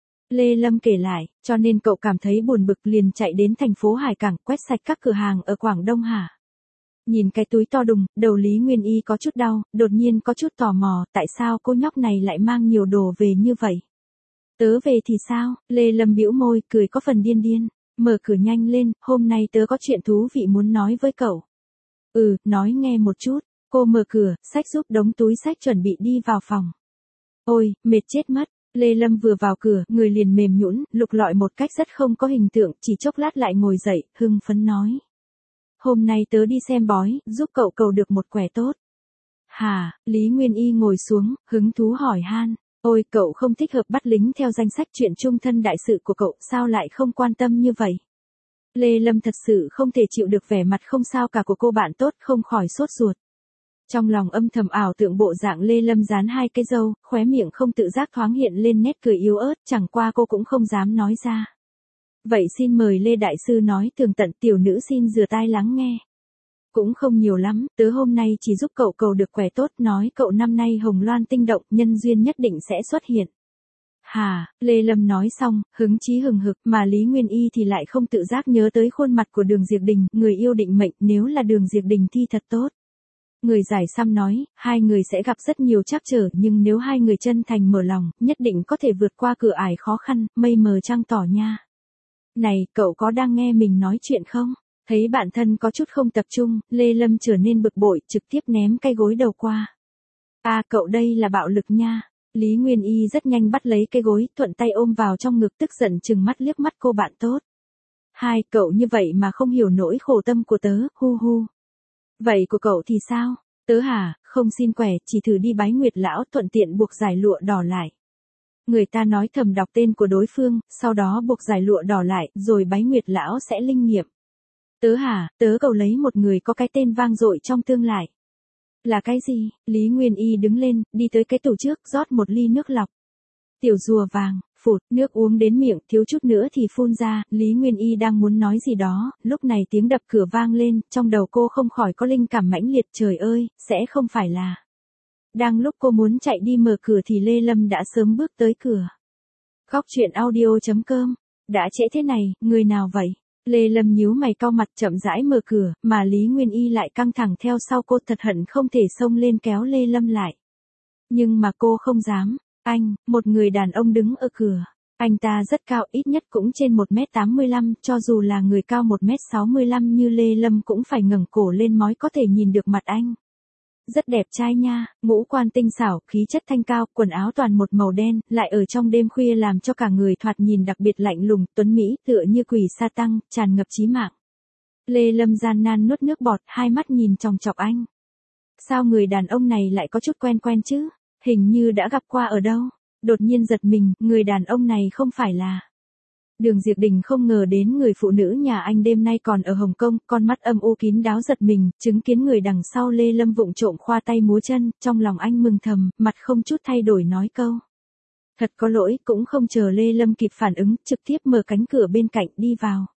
Lê Lâm kể lại, cho nên cậu cảm thấy buồn bực liền chạy đến thành phố Hải Cảng, quét sạch các cửa hàng ở Quảng Đông hả? Nhìn cái túi to đùng, đầu Lý Nguyên Y có chút đau, đột nhiên có chút tò mò, tại sao cô nhóc này lại mang nhiều đồ về như vậy? Tớ về thì sao? Lê Lâm bĩu môi, cười có phần điên điên. Mở cửa nhanh lên, hôm nay tớ có chuyện thú vị muốn nói với cậu. Ừ, nói nghe một chút. Cô mở cửa, xách giúp đống túi xách chuẩn bị đi vào phòng. Ôi, mệt chết mất. Lê Lâm vừa vào cửa, người liền mềm nhũn, lục lọi một cách rất không có hình tượng, chỉ chốc lát lại ngồi dậy, hưng phấn nói. Hôm nay tớ đi xem bói, giúp cậu cầu được một quẻ tốt. Hả, Lý Nguyên Y ngồi xuống, hứng thú hỏi han. Ôi, cậu không thích hợp bắt lính theo danh sách chuyện chung thân đại sự của cậu, sao lại không quan tâm như vậy? Lê Lâm thật sự không thể chịu được vẻ mặt không sao cả của cô bạn tốt, không khỏi sốt ruột. Trong lòng âm thầm ảo tượng bộ dạng Lê Lâm dán hai cái râu, khóe miệng không tự giác thoáng hiện lên nét cười yếu ớt, chẳng qua cô cũng không dám nói ra. Vậy xin mời Lê Đại Sư nói tường tận, tiểu nữ xin rửa tai lắng nghe. Cũng không nhiều lắm, tớ hôm nay chỉ giúp cậu cầu được quẻ tốt, nói cậu năm nay hồng loan tinh động, nhân duyên nhất định sẽ xuất hiện. Hà, Lê Lâm nói xong, hứng chí hừng hực, mà Lý Nguyên Y thì lại không tự giác nhớ tới khuôn mặt của Đường Diệp Đình, người yêu định mệnh, nếu là Đường Diệp Đình thì thật tốt. Người giải xăm nói, hai người sẽ gặp rất nhiều trắc trở, nhưng nếu hai người chân thành mở lòng, nhất định có thể vượt qua cửa ải khó khăn, mây mờ trăng tỏ nha. Này, cậu có đang nghe mình nói chuyện không? Thấy bạn thân có chút không tập trung, Lê Lâm trở nên bực bội, trực tiếp ném cái gối đầu qua. À, cậu đây là bạo lực nha. Lý Nguyên Y rất nhanh bắt lấy cái gối, thuận tay ôm vào trong ngực, tức giận trừng mắt liếc mắt cô bạn tốt. Hai, cậu như vậy mà không hiểu nỗi khổ tâm của tớ, hu hu. Vậy của cậu thì sao? Tớ hả, không xin quẻ, chỉ thử đi bái Nguyệt lão, thuận tiện buộc giải lụa đỏ lại. Người ta nói thầm đọc tên của đối phương, sau đó buộc giải lụa đỏ lại, rồi bái Nguyệt lão sẽ linh nghiệm. Tớ hả, tớ cầu lấy một người có cái tên vang dội trong tương lai. Là cái gì? Lý Nguyên Y đứng lên, đi tới cái tủ trước, rót một ly nước lọc. Tiểu rùa vàng, phụt, nước uống đến miệng, thiếu chút nữa thì phun ra, Lý Nguyên Y đang muốn nói gì đó, lúc này tiếng đập cửa vang lên, trong đầu cô không khỏi có linh cảm mãnh liệt, trời ơi, sẽ không phải là. Đang lúc cô muốn chạy đi mở cửa thì Lê Lâm đã sớm bước tới cửa. Khóc chuyện audio chấm com, đã trễ thế này, người nào vậy? Lê Lâm nhíu mày cau mặt chậm rãi mở cửa, mà Lý Nguyên Y lại căng thẳng theo sau cô, thật hận không thể xông lên kéo Lê Lâm lại. Nhưng mà cô không dám. Anh, một người đàn ông đứng ở cửa. Anh ta rất cao, ít nhất cũng trên một mét tám mươi lăm, cho dù là người cao một mét sáu mươi lăm như Lê Lâm cũng phải ngẩng cổ lên mới có thể nhìn được mặt anh. Rất đẹp trai nha, ngũ quan tinh xảo, khí chất thanh cao, quần áo toàn một màu đen, lại ở trong đêm khuya làm cho cả người thoạt nhìn đặc biệt lạnh lùng, tuấn mỹ, tựa như quỷ sa tăng, tràn ngập chí mạng. Lê Lâm gian nan nuốt nước bọt, hai mắt nhìn chòng chọc anh. Sao người đàn ông này lại có chút quen quen chứ? Hình như đã gặp qua ở đâu. Đột nhiên giật mình, người đàn ông này không phải là. Đường Diệp Đình không ngờ đến người phụ nữ nhà anh đêm nay còn ở Hồng Kông, con mắt âm u kín đáo giật mình, chứng kiến người đằng sau Lê Lâm vụng trộm khoa tay múa chân, trong lòng anh mừng thầm, mặt không chút thay đổi nói câu. Thật có lỗi, cũng không chờ Lê Lâm kịp phản ứng, trực tiếp mở cánh cửa bên cạnh đi vào.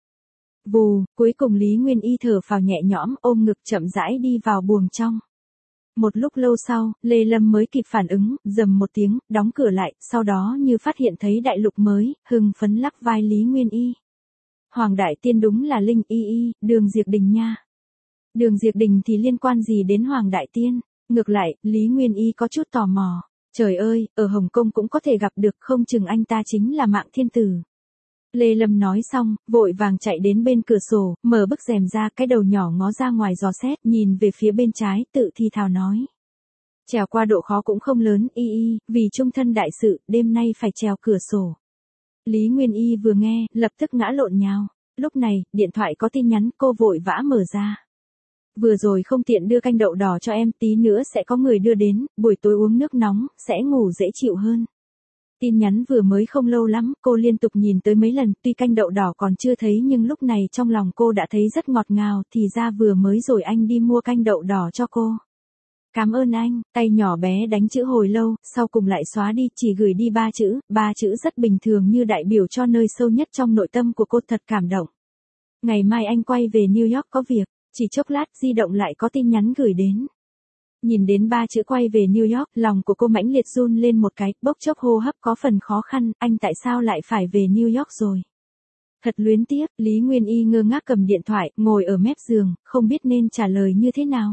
Vù, cuối cùng Lý Nguyên Y thở phào nhẹ nhõm, ôm ngực chậm rãi đi vào buồng trong. Một lúc lâu sau, Lê Lâm mới kịp phản ứng, rầm một tiếng, đóng cửa lại, sau đó như phát hiện thấy đại lục mới, hưng phấn lắc vai Lý Nguyên Y. Hoàng Đại Tiên đúng là Linh Y Y, Đường Diệp Đình nha. Đường Diệp Đình thì liên quan gì đến Hoàng Đại Tiên? Ngược lại, Lý Nguyên Y có chút tò mò. Trời ơi, ở Hồng Kông cũng có thể gặp được, không chừng anh ta chính là Mạng Thiên Tử. Lê Lâm nói xong, vội vàng chạy đến bên cửa sổ, mở bức rèm ra, cái đầu nhỏ ngó ra ngoài dò xét, nhìn về phía bên trái, tự thì thào nói. Trèo qua độ khó cũng không lớn, Y Y, vì chung thân đại sự, đêm nay phải trèo cửa sổ. Lý Nguyên Y vừa nghe, lập tức ngã lộn nhào. Lúc này, điện thoại có tin nhắn, cô vội vã mở ra. Vừa rồi không tiện đưa canh đậu đỏ cho em, tí nữa sẽ có người đưa đến, buổi tối uống nước nóng, sẽ ngủ dễ chịu hơn. Tin nhắn vừa mới không lâu lắm, cô liên tục nhìn tới mấy lần, tuy canh đậu đỏ còn chưa thấy nhưng lúc này trong lòng cô đã thấy rất ngọt ngào, thì ra vừa mới rồi anh đi mua canh đậu đỏ cho cô. Cảm ơn anh, tay nhỏ bé đánh chữ hồi lâu, sau cùng lại xóa đi, chỉ gửi đi ba chữ, ba chữ rất bình thường như đại biểu cho nơi sâu nhất trong nội tâm của cô, thật cảm động. Ngày mai anh quay về New York có việc, chỉ chốc lát di động lại có tin nhắn gửi đến. Nhìn đến ba chữ quay về New York, lòng của cô mãnh liệt run lên một cái, bốc chốc hô hấp có phần khó khăn, anh tại sao lại phải về New York rồi? Thật luyến tiếc, Lý Nguyên Y ngơ ngác cầm điện thoại, ngồi ở mép giường, không biết nên trả lời như thế nào.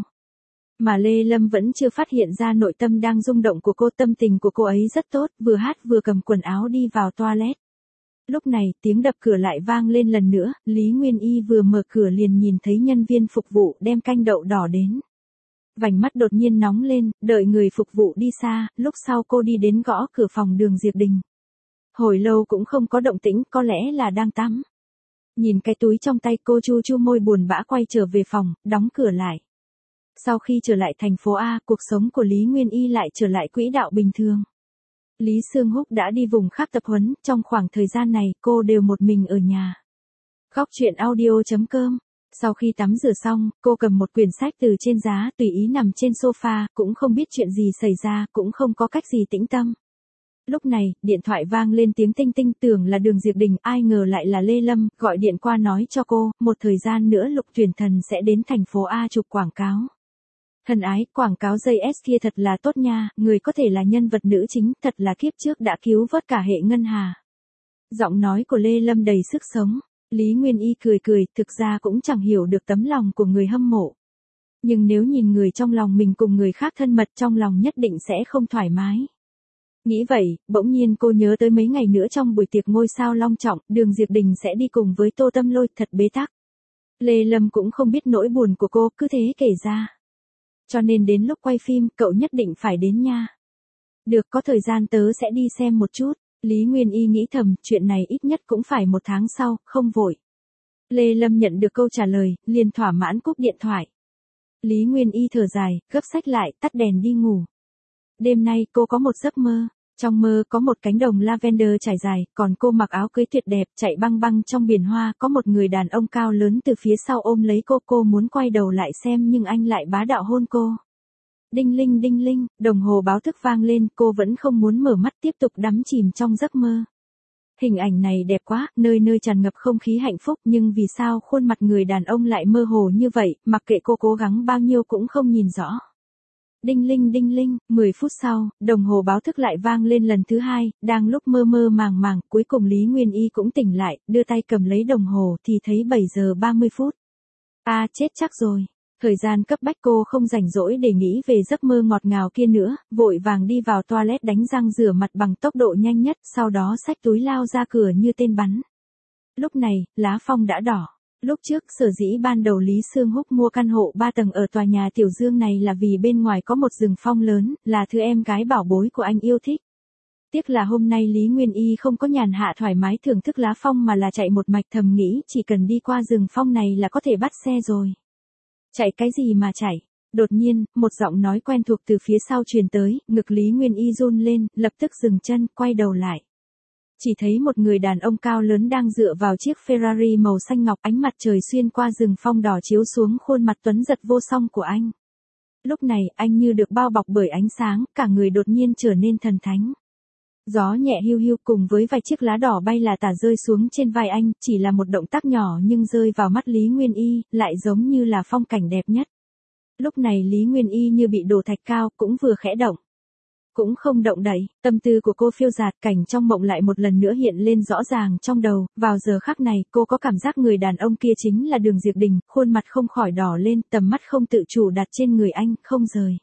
Mà Lê Lâm vẫn chưa phát hiện ra nội tâm đang rung động của cô, tâm tình của cô ấy rất tốt, vừa hát vừa cầm quần áo đi vào toilet. Lúc này, tiếng đập cửa lại vang lên lần nữa, Lý Nguyên Y vừa mở cửa liền nhìn thấy nhân viên phục vụ đem canh đậu đỏ đến. Vành mắt đột nhiên nóng lên, đợi người phục vụ đi xa, lúc sau cô đi đến gõ cửa phòng Đường Diệp Đình. Hồi lâu cũng không có động tĩnh, có lẽ là đang tắm. Nhìn cái túi trong tay, cô chu chu môi buồn bã quay trở về phòng, đóng cửa lại. Sau khi trở lại thành phố A, cuộc sống của Lý Nguyên Y lại trở lại quỹ đạo bình thường. Lý Sương Húc đã đi vùng khác tập huấn, trong khoảng thời gian này cô đều một mình ở nhà. Góc truyện audio chấm com. Sau khi tắm rửa xong, cô cầm một quyển sách từ trên giá, tùy ý nằm trên sofa, cũng không biết chuyện gì xảy ra, cũng không có cách gì tĩnh tâm. Lúc này, điện thoại vang lên tiếng tinh tinh, tưởng là Đường Diệp Đình, ai ngờ lại là Lê Lâm, gọi điện qua nói cho cô, một thời gian nữa Lục Tuyển Thần sẽ đến thành phố A chụp quảng cáo. Thân ái, quảng cáo giây ét kia thật là tốt nha, người có thể là nhân vật nữ chính, thật là kiếp trước đã cứu vớt cả hệ ngân hà. Giọng nói của Lê Lâm đầy sức sống. Lý Nguyên Y cười cười, thực ra cũng chẳng hiểu được tấm lòng của người hâm mộ. Nhưng nếu nhìn người trong lòng mình cùng người khác thân mật, trong lòng nhất định sẽ không thoải mái. Nghĩ vậy, bỗng nhiên cô nhớ tới mấy ngày nữa trong buổi tiệc ngôi sao long trọng, Đường Diệp Đình sẽ đi cùng với Tô Tâm Lôi, thật bế tắc. Lê Lâm cũng không biết nỗi buồn của cô, cứ thế kể ra. Cho nên đến lúc quay phim, cậu nhất định phải đến nha. Được, có thời gian tớ sẽ đi xem một chút. Lý Nguyên Y nghĩ thầm, chuyện này ít nhất cũng phải một tháng sau, không vội. Lê Lâm nhận được câu trả lời, liền thỏa mãn cúp điện thoại. Lý Nguyên Y thở dài, gấp sách lại, tắt đèn đi ngủ. Đêm nay cô có một giấc mơ. Trong mơ có một cánh đồng lavender trải dài, còn cô mặc áo cưới tuyệt đẹp, chạy băng băng trong biển hoa, có một người đàn ông cao lớn từ phía sau ôm lấy cô, cô muốn quay đầu lại xem nhưng anh lại bá đạo hôn cô. Đinh linh đinh linh, đồng hồ báo thức vang lên, cô vẫn không muốn mở mắt, tiếp tục đắm chìm trong giấc mơ. Hình ảnh này đẹp quá, nơi nơi tràn ngập không khí hạnh phúc, nhưng vì sao khuôn mặt người đàn ông lại mơ hồ như vậy, mặc kệ cô cố gắng bao nhiêu cũng không nhìn rõ. Đinh linh đinh linh, mười phút sau, đồng hồ báo thức lại vang lên lần thứ hai, đang lúc mơ mơ màng màng, cuối cùng Lý Nguyên Y cũng tỉnh lại, đưa tay cầm lấy đồng hồ thì thấy bảy giờ ba mươi phút. À, chết chắc rồi. Thời gian cấp bách, cô không rảnh rỗi để nghĩ về giấc mơ ngọt ngào kia nữa, vội vàng đi vào toilet đánh răng rửa mặt bằng tốc độ nhanh nhất, sau đó xách túi lao ra cửa như tên bắn. Lúc này, lá phong đã đỏ. Lúc trước, sở dĩ ban đầu Lý Sương Húc mua căn hộ ba tầng ở tòa nhà Tiểu Dương này là vì bên ngoài có một rừng phong lớn, là thứ em gái bảo bối của anh yêu thích. Tiếc là hôm nay Lý Nguyên Y không có nhàn hạ thoải mái thưởng thức lá phong mà là chạy một mạch, thầm nghĩ chỉ cần đi qua rừng phong này là có thể bắt xe rồi. Chạy cái gì mà chạy? Đột nhiên, một giọng nói quen thuộc từ phía sau truyền tới, ngực Lý Nguyên Y run lên, lập tức dừng chân, quay đầu lại. Chỉ thấy một người đàn ông cao lớn đang dựa vào chiếc Ferrari màu xanh ngọc, ánh mặt trời xuyên qua rừng phong đỏ chiếu xuống khuôn mặt tuấn giật vô song của anh. Lúc này, anh như được bao bọc bởi ánh sáng, cả người đột nhiên trở nên thần thánh. Gió nhẹ hiu hiu cùng với vài chiếc lá đỏ bay là tả rơi xuống trên vai anh, chỉ là một động tác nhỏ nhưng rơi vào mắt Lý Nguyên Y, lại giống như là phong cảnh đẹp nhất. Lúc này Lý Nguyên Y như bị đổ thạch cao, cũng vừa khẽ động. Cũng không động đậy, tâm tư của cô phiêu dạt, cảnh trong mộng lại một lần nữa hiện lên rõ ràng trong đầu, vào giờ khắc này, cô có cảm giác người đàn ông kia chính là Đường Diệp Đình, khuôn mặt không khỏi đỏ lên, tầm mắt không tự chủ đặt trên người anh, không rời.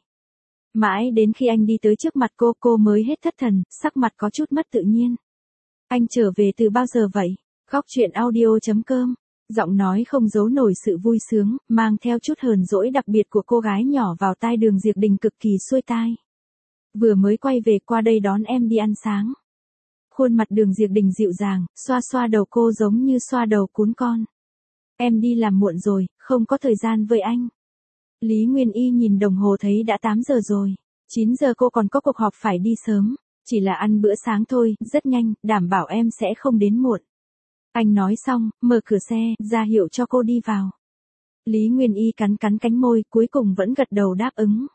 Mãi đến khi anh đi tới trước mặt cô, cô mới hết thất thần, sắc mặt có chút mất tự nhiên. Anh trở về từ bao giờ vậy? Góc truyện audio chấm com. Giọng nói không giấu nổi sự vui sướng, mang theo chút hờn dỗi đặc biệt của cô gái nhỏ vào tai Đường Diệp Đình cực kỳ xuôi tai. Vừa mới quay về, qua đây đón em đi ăn sáng. Khuôn mặt Đường Diệp Đình dịu dàng, xoa xoa đầu cô giống như xoa đầu cún con. Em đi làm muộn rồi, không có thời gian với anh. Lý Nguyên Y nhìn đồng hồ thấy đã tám giờ rồi. chín giờ cô còn có cuộc họp phải đi sớm. Chỉ là ăn bữa sáng thôi, rất nhanh, đảm bảo em sẽ không đến muộn. Anh nói xong, mở cửa xe, ra hiệu cho cô đi vào. Lý Nguyên Y cắn cắn cánh môi, cuối cùng vẫn gật đầu đáp ứng.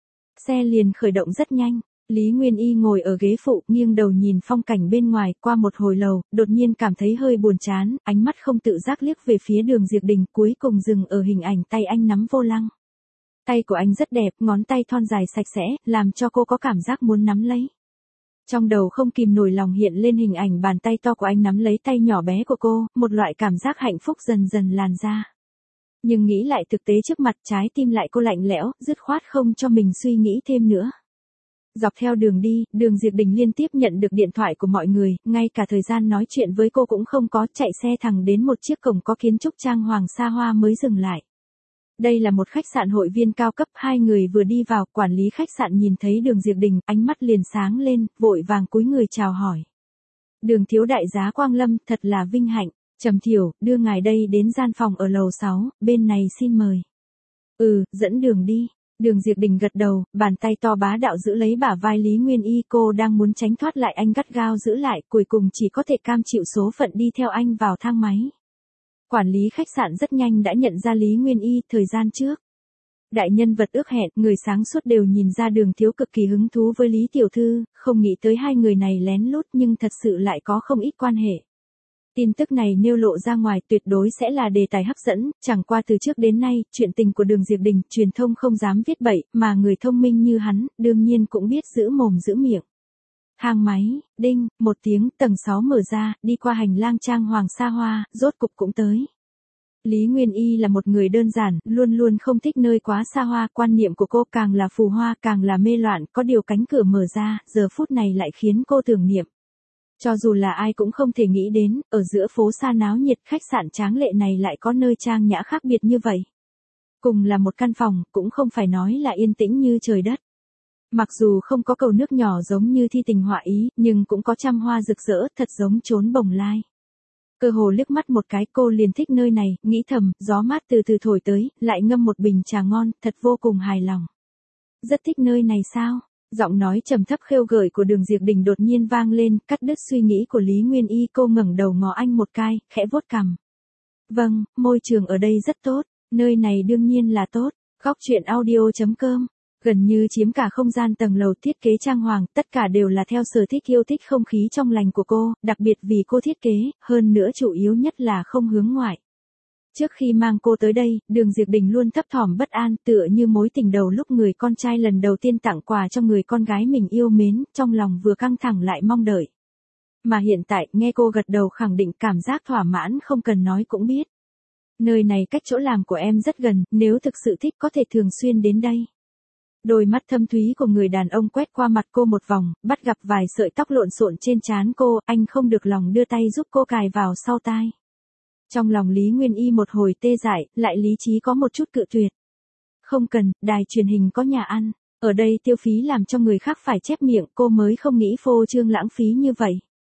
Xe liền khởi động rất nhanh. Lý Nguyên Y ngồi ở ghế phụ, nghiêng đầu nhìn phong cảnh bên ngoài, qua một hồi lâu, đột nhiên cảm thấy hơi buồn chán, ánh mắt không tự giác liếc về phía Đường Diệp Đình, cuối cùng dừng ở hình ảnh tay anh nắm vô lăng. Tay của anh rất đẹp, ngón tay thon dài sạch sẽ, làm cho cô có cảm giác muốn nắm lấy. Trong đầu không kìm nổi lòng hiện lên hình ảnh bàn tay to của anh nắm lấy tay nhỏ bé của cô, một loại cảm giác hạnh phúc dần dần làn ra. Nhưng nghĩ lại thực tế trước mặt, trái tim lại cô lạnh lẽo, dứt khoát không cho mình suy nghĩ thêm nữa. Dọc theo đường đi, Đường Diệp Đình liên tiếp nhận được điện thoại của mọi người, ngay cả thời gian nói chuyện với cô cũng không có, chạy xe thẳng đến một chiếc cổng có kiến trúc trang hoàng xa hoa mới dừng lại. Đây là một khách sạn hội viên cao cấp, hai người vừa đi vào, quản lý khách sạn nhìn thấy Đường Diệp Đình, ánh mắt liền sáng lên, vội vàng cúi người chào hỏi. Đường thiếu đại giá Quang Lâm, thật là vinh hạnh, Trầm Thiểu, đưa ngài đây đến gian phòng ở lầu sáu, bên này xin mời. Ừ, dẫn đường đi. Đường Diệp Đình gật đầu, bàn tay to bá đạo giữ lấy bả vai Lý Nguyên Y, cô đang muốn tránh thoát lại anh gắt gao giữ lại, cuối cùng chỉ có thể cam chịu số phận đi theo anh vào thang máy. Quản lý khách sạn rất nhanh đã nhận ra Lý Nguyên Y, thời gian trước. Đại nhân vật ước hẹn, người sáng suốt đều nhìn ra Đường thiếu cực kỳ hứng thú với Lý Tiểu Thư, không nghĩ tới hai người này lén lút nhưng thật sự lại có không ít quan hệ. Tin tức này nêu lộ ra ngoài tuyệt đối sẽ là đề tài hấp dẫn, chẳng qua từ trước đến nay, chuyện tình của Đường Diệp Đình, truyền thông không dám viết bậy, mà người thông minh như hắn, đương nhiên cũng biết giữ mồm giữ miệng. Thang máy, đinh, một tiếng, tầng sáu mở ra, đi qua hành lang trang hoàng xa hoa, rốt cục cũng tới. Lý Nguyên Y là một người đơn giản, luôn luôn không thích nơi quá xa hoa, quan niệm của cô càng là phù hoa càng là mê loạn, có điều cánh cửa mở ra, giờ phút này lại khiến cô tưởng niệm. Cho dù là ai cũng không thể nghĩ đến, ở giữa phố xa náo nhiệt, khách sạn tráng lệ này lại có nơi trang nhã khác biệt như vậy. Cùng là một căn phòng, cũng không phải nói là yên tĩnh như trời đất. Mặc dù không có cầu nước nhỏ giống như thi tình họa ý, nhưng cũng có trăm hoa rực rỡ, thật giống chốn bồng lai. Cơ hồ liếc mắt một cái cô liền thích nơi này, nghĩ thầm, gió mát từ từ thổi tới, lại ngâm một bình trà ngon, thật vô cùng hài lòng. Rất thích nơi này sao? Giọng nói trầm thấp khêu gợi của Đường Diệp Đình đột nhiên vang lên, cắt đứt suy nghĩ của Lý Nguyên Y, cô ngẩng đầu ngó anh một cái, khẽ vuốt cằm. Vâng, môi trường ở đây rất tốt, nơi này đương nhiên là tốt. Góc truyện audio chấm com gần như chiếm cả không gian tầng lầu, thiết kế trang hoàng, tất cả đều là theo sở thích, yêu thích không khí trong lành của cô, đặc biệt vì cô thiết kế, hơn nữa chủ yếu nhất là không hướng ngoại. Trước khi mang cô tới đây, Đường Diệp Đình luôn thấp thỏm bất an, tựa như mối tình đầu lúc người con trai lần đầu tiên tặng quà cho người con gái mình yêu mến, trong lòng vừa căng thẳng lại mong đợi. Mà hiện tại, nghe cô gật đầu khẳng định, cảm giác thỏa mãn không cần nói cũng biết. Nơi này cách chỗ làm của em rất gần, nếu thực sự thích có thể thường xuyên đến đây. Đôi mắt thâm thúy của người đàn ông quét qua mặt cô một vòng, bắt gặp vài sợi tóc lộn xộn trên trán cô, anh không được lòng đưa tay giúp cô cài vào sau tai. Trong lòng Lý Nguyên Y một hồi tê dại, lại lý trí có một chút cự tuyệt. Không cần, đài truyền hình có nhà ăn, ở đây tiêu phí làm cho người khác phải chép miệng, cô mới không nghĩ phô trương lãng phí như vậy.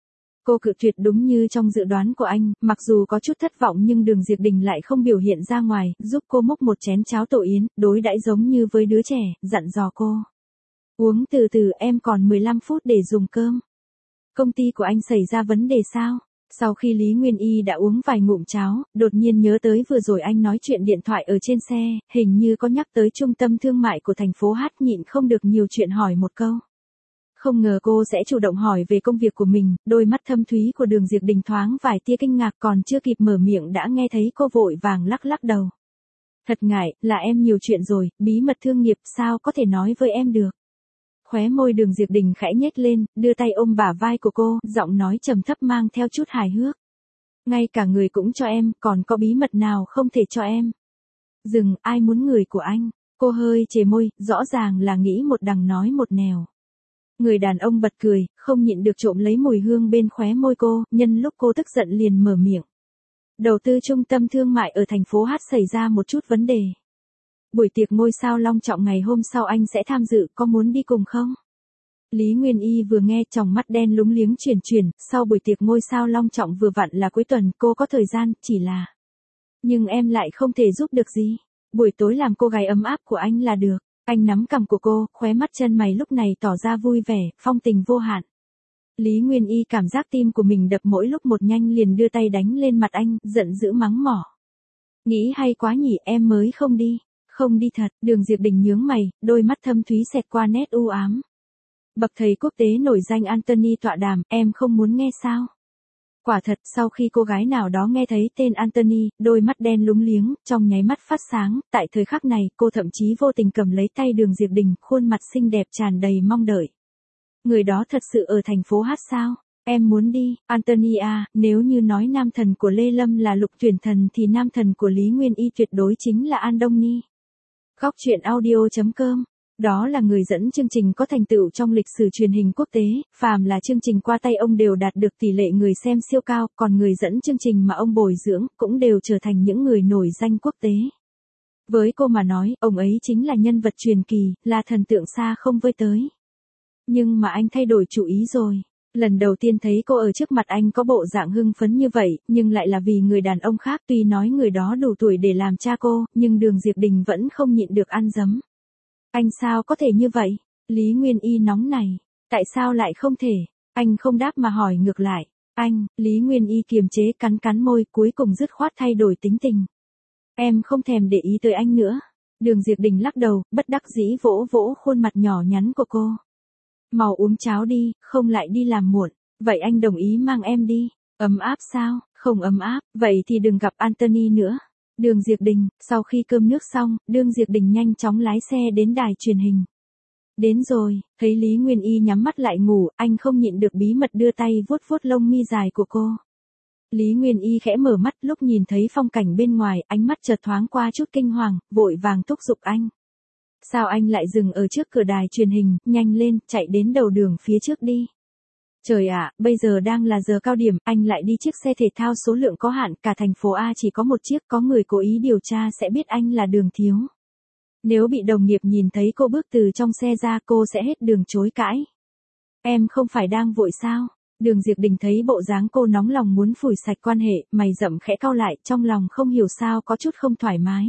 Cô cự tuyệt đúng như trong dự đoán của anh, mặc dù có chút thất vọng nhưng Đường Diệp Đình lại không biểu hiện ra ngoài, giúp cô múc một chén cháo tổ yến, đối đãi giống như với đứa trẻ, dặn dò cô. Uống từ từ, em còn mười lăm phút để dùng cơm. Công ty của anh xảy ra vấn đề sao? Sau khi Lý Nguyên Y đã uống vài ngụm cháo, đột nhiên nhớ tới vừa rồi anh nói chuyện điện thoại ở trên xe, hình như có nhắc tới trung tâm thương mại của thành phố Hát, nhịn không được nhiều chuyện hỏi một câu. Không ngờ cô sẽ chủ động hỏi về công việc của mình, đôi mắt thâm thúy của Đường Diệp Đình thoáng vài tia kinh ngạc, còn chưa kịp mở miệng đã nghe thấy cô vội vàng lắc lắc đầu. Thật ngại, là em nhiều chuyện rồi, bí mật thương nghiệp sao có thể nói với em được. Khóe môi Đường Diệp Đình khẽ nhếch lên, đưa tay ôm bả vai của cô, giọng nói trầm thấp mang theo chút hài hước. Ngay cả người cũng cho em, còn có bí mật nào không thể cho em. Dừng, ai muốn người của anh? Cô hơi chề môi, rõ ràng là nghĩ một đằng nói một nẻo. Người đàn ông bật cười, không nhịn được trộm lấy mùi hương bên khóe môi cô, nhân lúc cô tức giận liền mở miệng. Đầu tư trung tâm thương mại ở thành phố Hát xảy ra một chút vấn đề. Buổi tiệc ngôi sao long trọng ngày hôm sau anh sẽ tham dự, có muốn đi cùng không? Lý Nguyên Y vừa nghe tròng mắt đen lúng liếng chuyển chuyển, sau buổi tiệc ngôi sao long trọng vừa vặn là cuối tuần, cô có thời gian, chỉ là. Nhưng em lại không thể giúp được gì. Buổi tối làm cô gái ấm áp của anh là được. Anh nắm cằm của cô, khóe mắt chân mày lúc này tỏ ra vui vẻ, phong tình vô hạn. Lý Nguyên Y cảm giác tim của mình đập mỗi lúc một nhanh liền đưa tay đánh lên mặt anh, giận dữ mắng mỏ. Nghĩ hay quá nhỉ, em mới không đi. Không đi thật, Đường Diệp Đình nhướng mày, đôi mắt thâm thúy xẹt qua nét u ám. Bậc thầy quốc tế nổi danh Anthony tọa đàm, em không muốn nghe sao? Quả thật, sau khi cô gái nào đó nghe thấy tên Anthony, đôi mắt đen lúng liếng, trong nháy mắt phát sáng, tại thời khắc này, cô thậm chí vô tình cầm lấy tay Đường Diệp Đình, khuôn mặt xinh đẹp tràn đầy mong đợi. Người đó thật sự ở thành phố hát sao? Em muốn đi. Anthony à, nếu như nói nam thần của Lê Lâm là Lục Tuyển Thần thì nam thần của Lý Nguyên Y tuyệt đối chính là An Đông Ni. Góc truyện audio chấm com. Đó là người dẫn chương trình có thành tựu trong lịch sử truyền hình quốc tế, phàm là chương trình qua tay ông đều đạt được tỷ lệ người xem siêu cao, còn người dẫn chương trình mà ông bồi dưỡng cũng đều trở thành những người nổi danh quốc tế. Với cô mà nói, ông ấy chính là nhân vật truyền kỳ, là thần tượng xa không với tới. Nhưng mà anh thay đổi chủ ý rồi. Lần đầu tiên thấy cô ở trước mặt anh có bộ dạng hưng phấn như vậy, nhưng lại là vì người đàn ông khác, tuy nói người đó đủ tuổi để làm cha cô, nhưng Đường Diệp Đình vẫn không nhịn được ăn dấm. Anh sao có thể như vậy? Lý Nguyên Y nóng này. Tại sao lại không thể? Anh không đáp mà hỏi ngược lại. Anh, Lý Nguyên Y kiềm chế cắn cắn môi, cuối cùng dứt khoát thay đổi tính tình. Em không thèm để ý tới anh nữa. Đường Diệp Đình lắc đầu, bất đắc dĩ vỗ vỗ khuôn mặt nhỏ nhắn của cô. Mau uống cháo đi, không lại đi làm muộn. Vậy anh đồng ý mang em đi. Ấm áp sao? Không ấm áp, vậy thì đừng gặp Anthony nữa. Đường Diệp Đình, sau khi cơm nước xong, Đường Diệp Đình nhanh chóng lái xe đến đài truyền hình. Đến rồi, thấy Lý Nguyên Y nhắm mắt lại ngủ, anh không nhịn được bí mật đưa tay vuốt vuốt lông mi dài của cô. Lý Nguyên Y khẽ mở mắt, lúc nhìn thấy phong cảnh bên ngoài, ánh mắt chợt thoáng qua chút kinh hoàng, vội vàng thúc giục anh. Sao anh lại dừng ở trước cửa đài truyền hình, nhanh lên, chạy đến đầu đường phía trước đi. Trời ạ, bây giờ đang là giờ cao điểm, anh lại đi chiếc xe thể thao số lượng có hạn, cả thành phố A chỉ có một chiếc, có người cố ý điều tra sẽ biết anh là Đường Thiếu. Nếu bị đồng nghiệp nhìn thấy cô bước từ trong xe ra, cô sẽ hết đường chối cãi. Em không phải đang vội sao? Đường Diệp Đình thấy bộ dáng cô nóng lòng muốn phủi sạch quan hệ, mày rậm khẽ cau lại, trong lòng không hiểu sao có chút không thoải mái.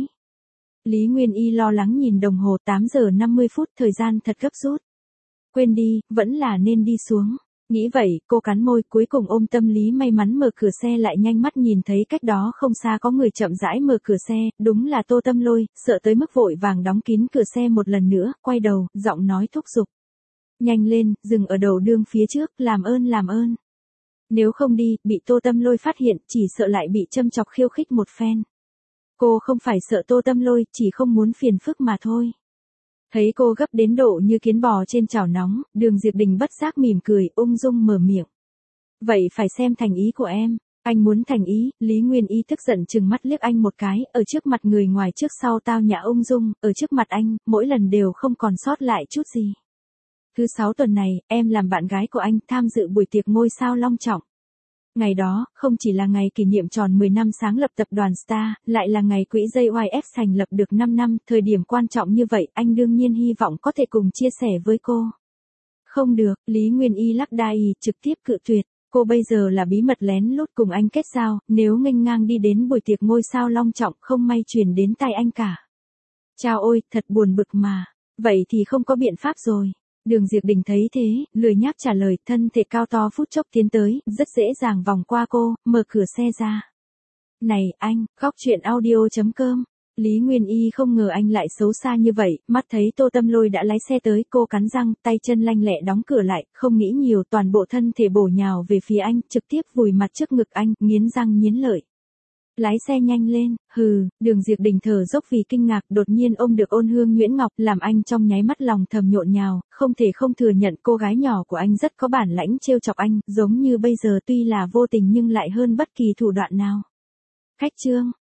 Lý Nguyên Y lo lắng nhìn đồng hồ, tám giờ năm mươi phút, thời gian thật gấp rút. Quên đi, vẫn là nên đi xuống. Nghĩ vậy, cô cắn môi, cuối cùng ôm tâm lý may mắn mở cửa xe lại, nhanh mắt nhìn thấy cách đó không xa có người chậm rãi mở cửa xe, đúng là Tô Tâm Lôi, sợ tới mức vội vàng đóng kín cửa xe một lần nữa, quay đầu, giọng nói thúc giục. Nhanh lên, dừng ở đầu đường phía trước, làm ơn làm ơn. Nếu không đi, bị Tô Tâm Lôi phát hiện, chỉ sợ lại bị châm chọc khiêu khích một phen. Cô không phải sợ Tô Tâm Lôi, chỉ không muốn phiền phức mà thôi. Thấy cô gấp đến độ như kiến bò trên chảo nóng, Đường Diệp Đình bất giác mỉm cười, ung dung mở miệng. Vậy phải xem thành ý của em. Anh muốn thành ý. Lý Nguyên Y tức giận trừng mắt liếc anh một cái, ở trước mặt người ngoài trước sau tao nhã ung dung, ở trước mặt anh, mỗi lần đều không còn sót lại chút gì. Thứ sáu tuần này, em làm bạn gái của anh, tham dự buổi tiệc ngôi sao long trọng. Ngày đó, không chỉ là ngày kỷ niệm tròn mười năm sáng lập tập đoàn Star, lại là ngày quỹ gi i ép thành lập được năm năm, thời điểm quan trọng như vậy, anh đương nhiên hy vọng có thể cùng chia sẻ với cô. Không được, Lý Nguyên Y lắc đai, trực tiếp cự tuyệt, cô bây giờ là bí mật lén lút cùng anh kết giao, nếu nghênh ngang đi đến buổi tiệc ngôi sao long trọng không may truyền đến tai anh cả. Chao ôi, thật buồn bực mà, vậy thì không có biện pháp rồi. Đường Diệp Đình thấy thế, lười nhác trả lời, thân thể cao to phút chốc tiến tới, rất dễ dàng vòng qua cô, mở cửa xe ra. Này, anh, góc truyện audio chấm com. Lý Nguyên Y không ngờ anh lại xấu xa như vậy, mắt thấy Tô Tâm Lôi đã lái xe tới, cô cắn răng, tay chân lanh lẹ đóng cửa lại, không nghĩ nhiều, toàn bộ thân thể bổ nhào về phía anh, trực tiếp vùi mặt trước ngực anh, nghiến răng nghiến lợi. Lái xe nhanh lên, hừ. Đường Diệp Đình thở dốc vì kinh ngạc, đột nhiên ôm được Ôn Hương Nguyễn Ngọc, làm anh trong nháy mắt lòng thầm nhộn nhào, không thể không thừa nhận cô gái nhỏ của anh rất có bản lãnh trêu chọc anh, giống như bây giờ tuy là vô tình nhưng lại hơn bất kỳ thủ đoạn nào. Khách trương,